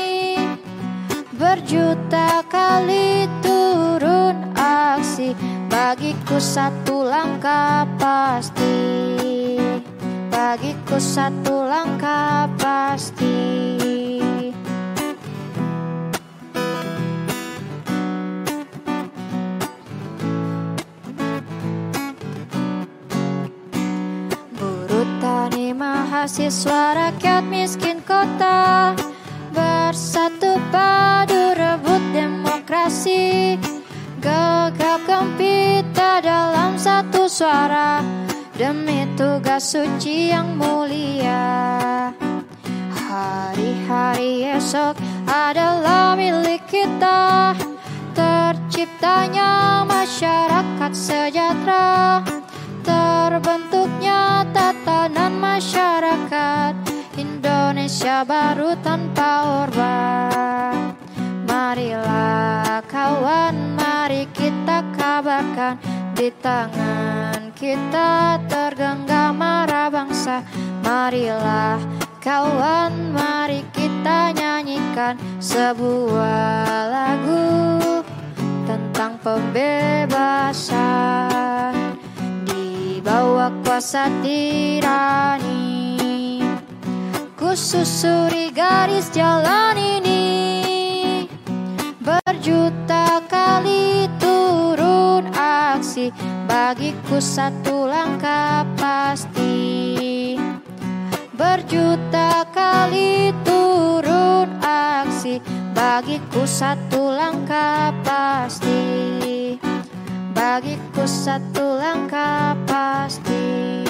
berjuta kali turun aksi, bagiku satu langkah pasti, bagiku satu langkah pasti. Buruh tani mahasiswa rakyat miskin kota, bersatu padu rebut demokrasi, gegap gempita dalam satu suara demi tugas suci yang mulia. Hari-hari esok adalah milik kita, terciptanya masyarakat sejahtera, terbentuknya tatanan masyarakat Indonesia baru tanpa orba. Marilah kawan, mari kita kabarkan, di tangan kita tergenggam marah bangsa. Marilah kawan, mari kita nyanyikan sebuah lagu tentang pembebasan di bawah kuasa tirani. Ku susuri garis jalan ini, berjuta kali turun aksi, bagiku satu langkah pasti, berjuta kali turun aksi, bagiku satu langkah pasti, bagiku satu langkah pasti.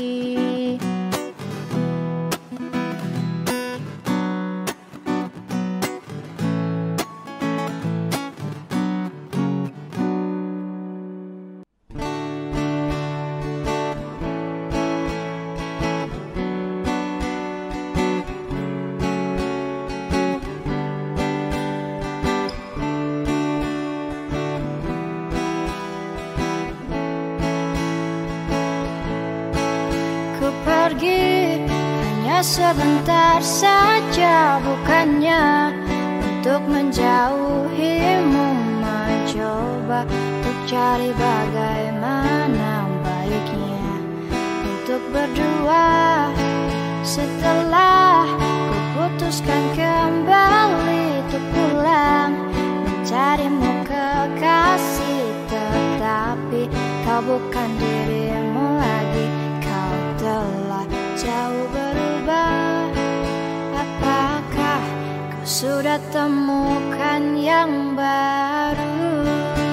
Pergi hanya sebentar saja, bukannya untuk menjauhimu, mencoba untuk cari bagaimana baiknya untuk berdua. Setelah kuputuskan kembali untuk pulang mencarimu kekasih, tetapi kau bukan dirimu lagi, telah jauh berubah. Apakah kau sudah temukan yang baru?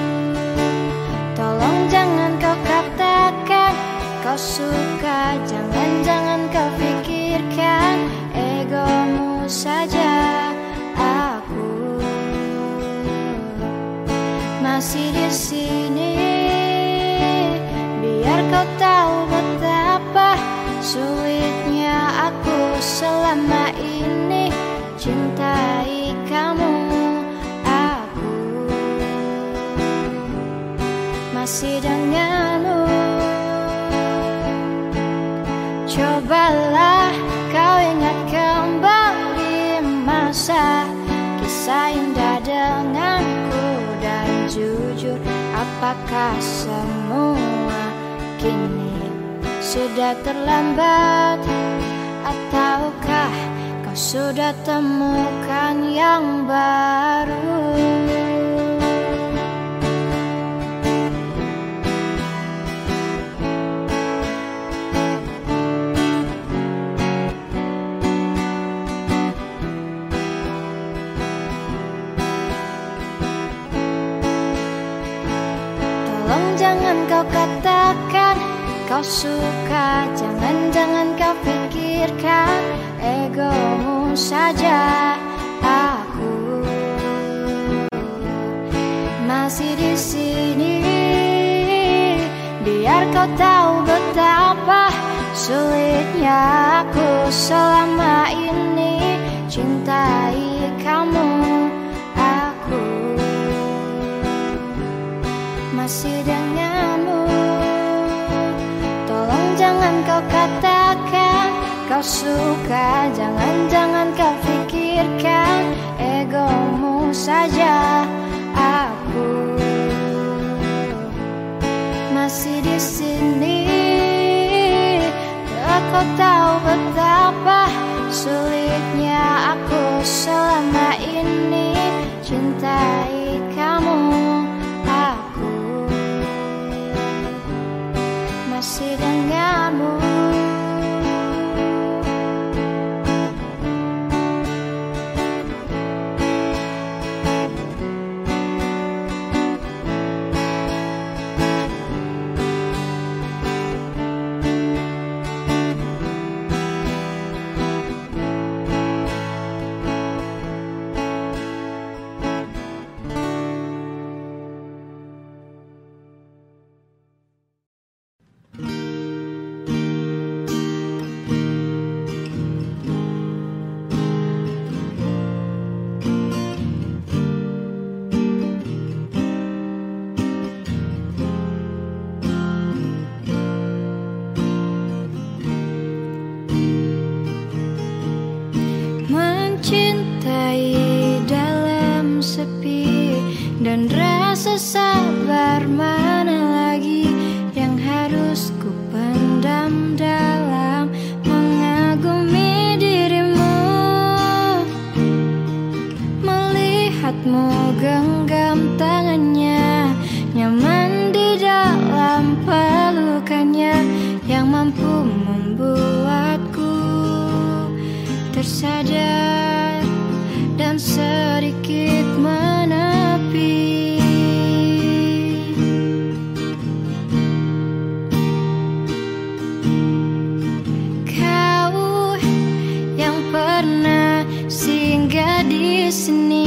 Tolong jangan kau katakan kau suka, jangan kau pikirkan egomu saja. Aku masih di sini, biar kau tahu betapa sulitnya aku selama ini cintai kamu. Aku masih denganmu. Cobalah kau ingat kembali masa kisah indah denganku dan jujur, apakah semua kini sudah terlambat, ataukah kau sudah temukan yang baru? Tolong jangan kau katakan kau suka, jangan kau pikirkan egomu saja. Aku masih di sini, biar kau tahu betapa sulitnya aku selama ini cintai kamu. Aku masih denganmu. Tolong jangan kau katakan kau suka, jangan kau pikirkan egomu saja. Aku masih di sini. Kau tahu betapa sulitnya aku selama ini cintai kamu. Aku masih denganmu. Mencintai dalam sepi dan rasa sabar mana lagi yang harus ku pendam dalam mengagumi dirimu. Melihatmu genggam tangannya, nyaman di dalam pelukannya yang mampu membuatku tersadar dan sedikit menepi. Kau yang pernah singgah di sini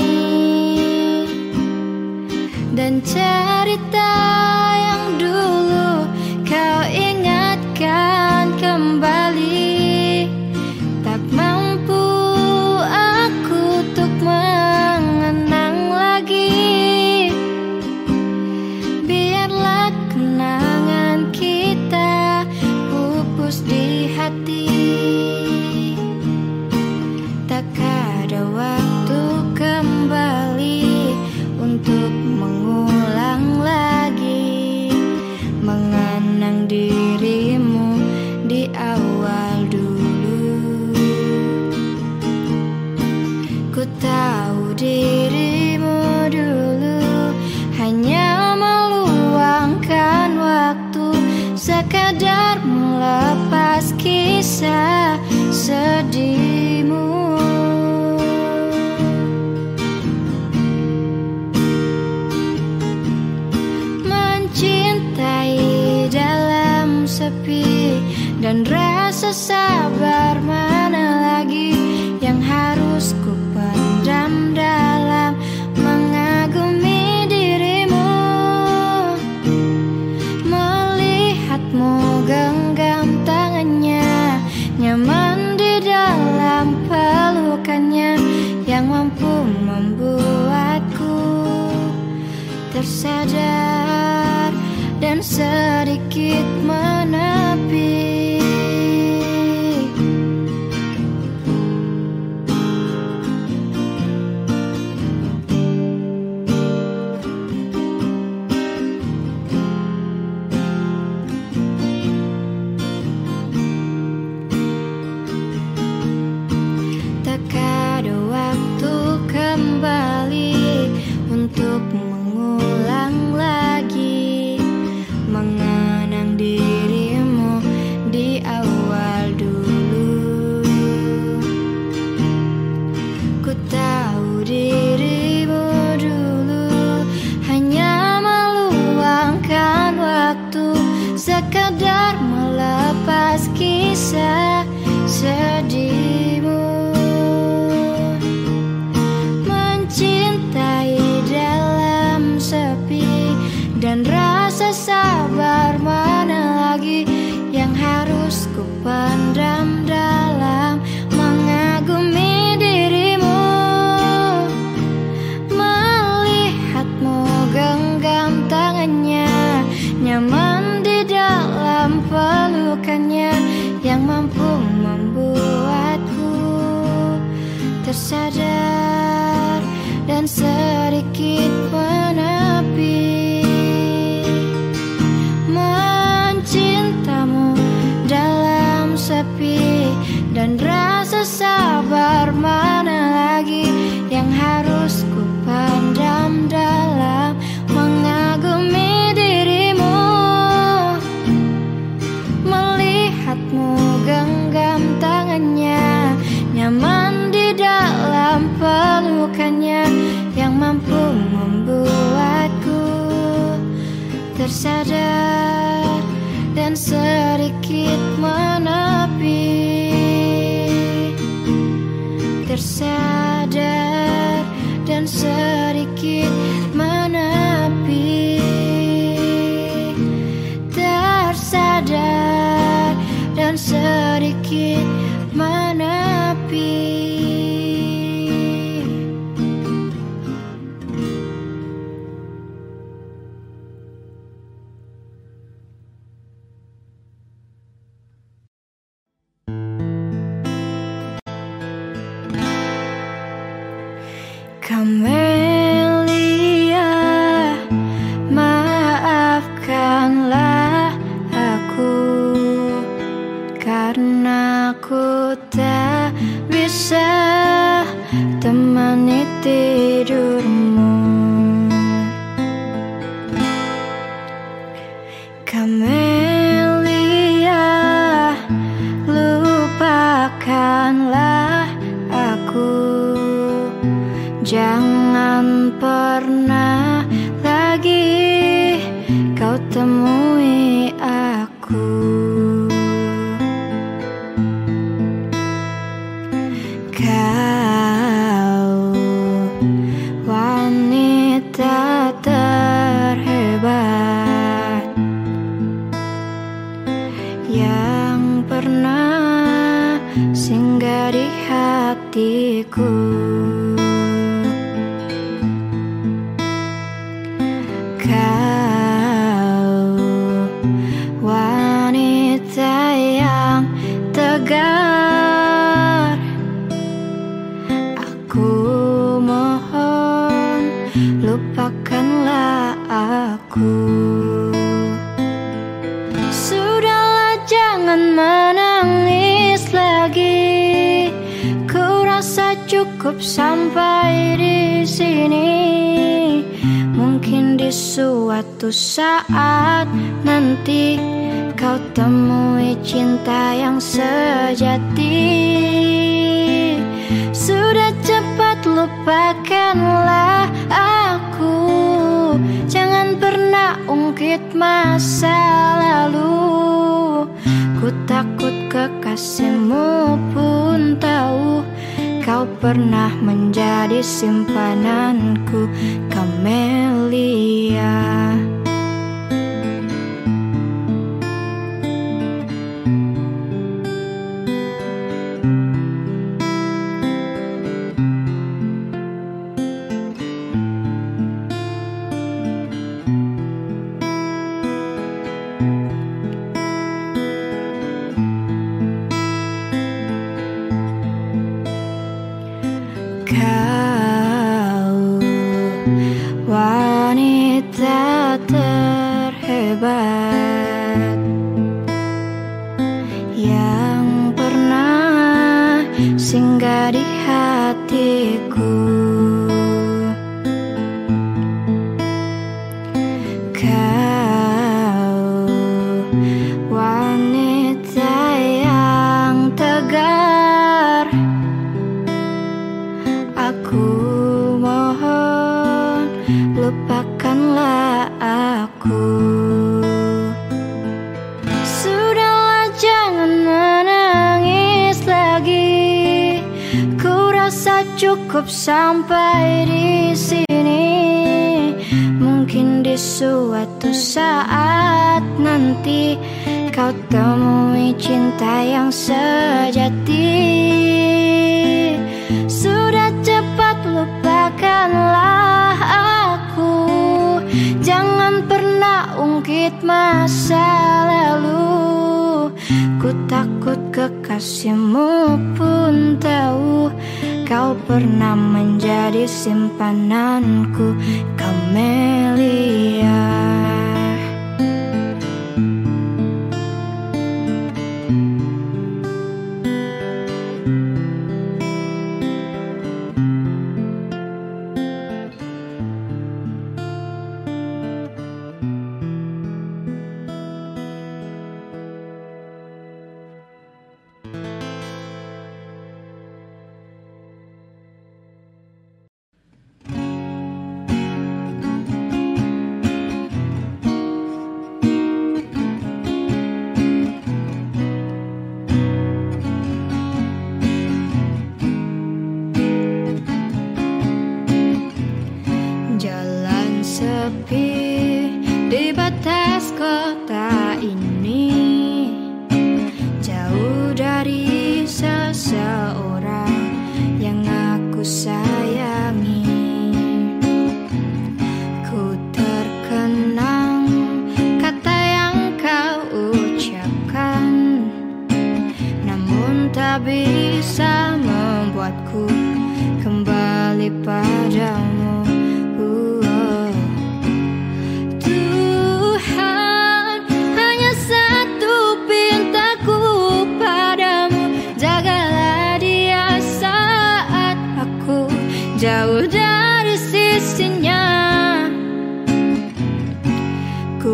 dan cerita yang dulu kau ingatkan kembali. Tak mampu aku untuk mengenang lagi. Biarlah kenangan kita pupus di hati. Tak ada waktu kembali untuk mengulang lagi mengenang dirimu di awal dulu. Ku tahu dirimu dulu hanya meluangkan waktu sekadar melepas kisah sedihmu. Mencintai dalam sepi dan rasa sabar mana lagi yang harus ku pendam dalam mengagumi dirimu. Melihatmu genggam tangannya, nyaman di dalam pelukannya yang mampu membuatku tersadar dan sedikit menepi. Tak ada waktu kembali untuk mengulang lagi mengenang diri pendam dalam mengagumi dirimu, melihatmu genggam tangannya, nyaman di dalam pelukannya yang mampu membuatku tersadar dan sedikit menepi. Mencintamu dalam sepi dan rasa sabar mana lagi yang harus ku pendam dalam mengagumi dirimu, melihatmu genggam tangannya, nyaman di dalam pelukannya yang mampu membuatku tersadar dan sedikit menepi. Tersadar dan sedikit menepi. Tersadar dan sedikit menepi. Camelia, maafkanlah aku karena aku tak bisa temani tidurmu. Camelia, lupakanlah aku. Jangan pernah lagi kau temui aku. Kau wanita terhebat yang pernah singgah di hatiku. Kau wanita yang tegar, aku mohon lupakanlah aku. Sudahlah, jangan menangis lagi, ku rasa cukup sampai di sini. Mungkin di suatu saat nanti kau temui cinta yang sejati. Sudah cepat lupakanlah aku, jangan pernah ungkit masa lalu. Ku takut kekasihmu pun tahu kau pernah menjadi simpananku, Camelia. Kau wanita terhebat yang pernah singgah di hatiku. Kau wanita yang tegar, aku mohon lupakanlah aku. Sudahlah, jangan menangis lagi, ku rasa cukup sampai di sini. Mungkin di suatu saat nanti kau temui cinta yang sejati. Sudah cepat lupakanlah aku, jangan pernah ungkit masa lalu. Ku takut kekasihmu pun tahu kau pernah menjadi simpananku, Camelia. Sepi di batas kota ini, jauh dari seseorang yang aku sayangi. Ku terkenang kata yang kau ucapkan, namun tak bisa membuatku kembali padamu. Jauh dari sisinya, ku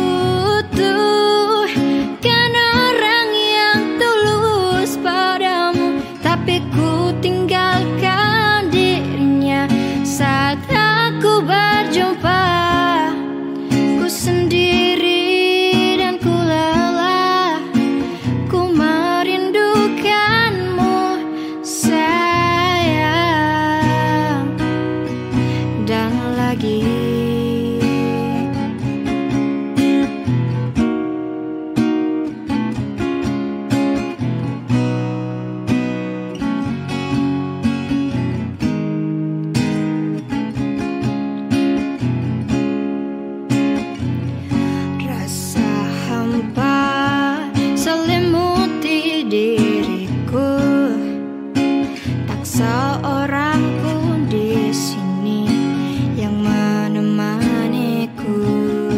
butuhkan orang yang tulus padamu, tapi ku tinggalkan dirinya saat aku berjumpa. Ku sendiri dan ku lelah, ku merindukanmu dan lagi. Rasa hampa selimuti diriku, tak seorang pun di sini yang menemaniku.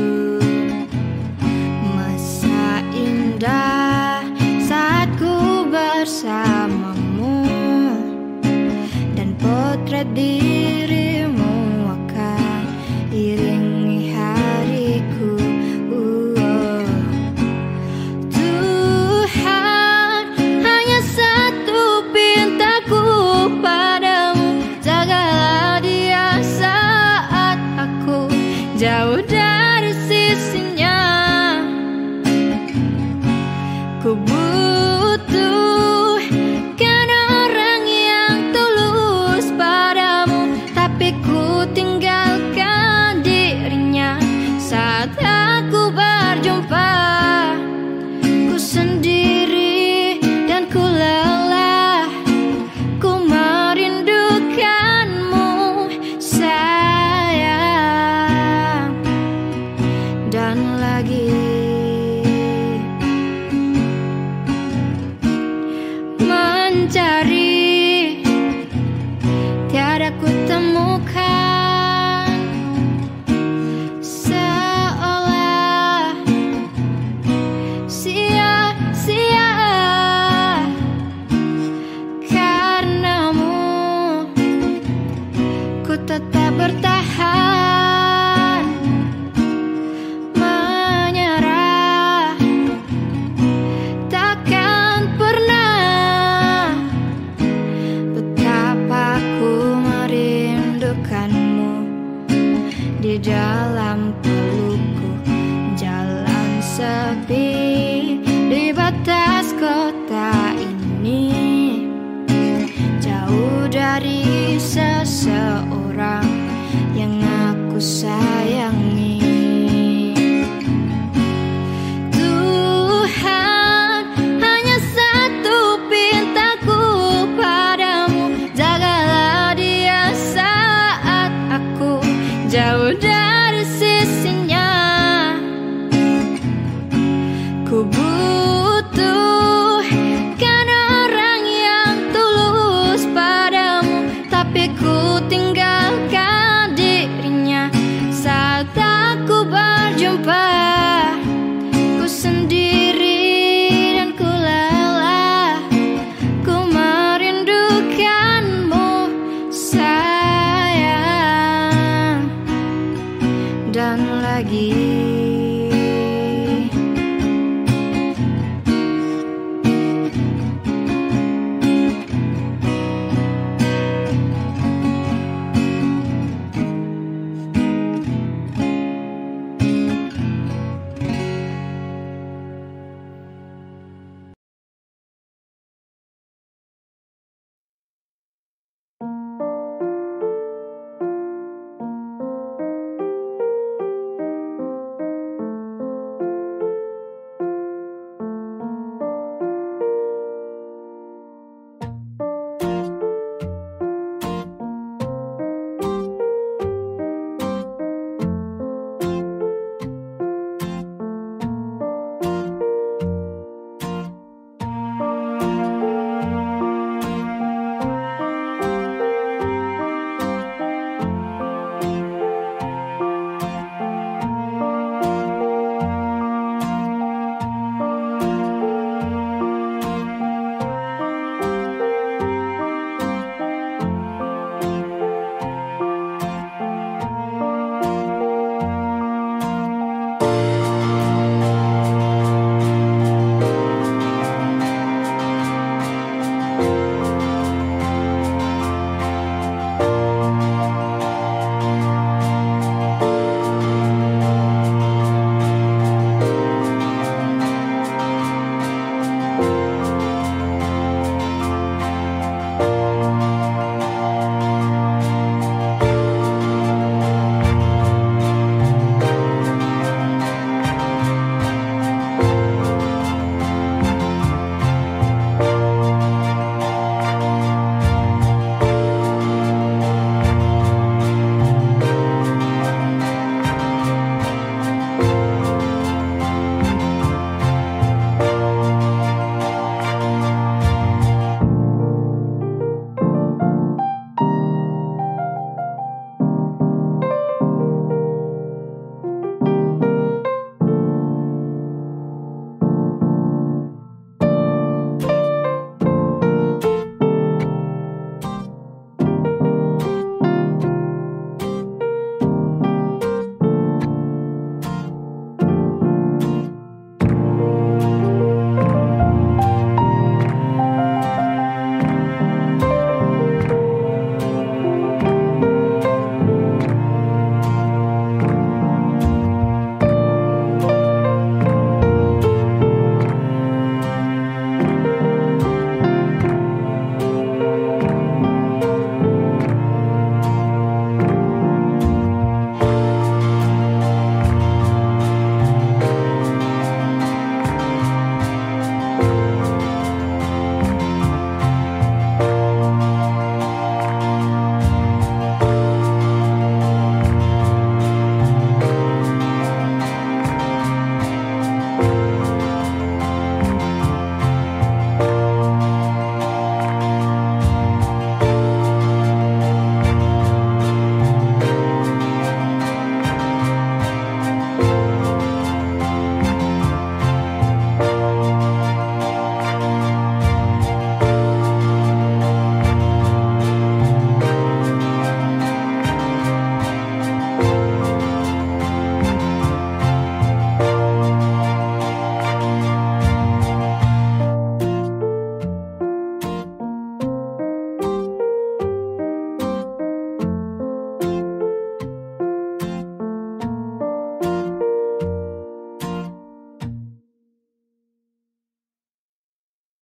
Masa indah saat ku bersamamu, dan potret dirimu akan iringi hariku. Tuhan, hanya satu pintaku padamu, jagalah dia saat aku jauh dari sisinya. Ku butuhkan orang yang tulus padamu, tapi ku tinggalkan dirinya saat aku berjumpa. Ku sendiri dan ku lelah, ku merindukanmu sayang, dan lagi. Mencari tiada ku temukan, seolah sia-sia. Karenamu ku tetap bertahan, menyerah, takkan pernah. Betapa ku merindukanmu di dalam pelukku. Jalan sepi di batas kota ini, jauh dari seseorang yang aku sayangi.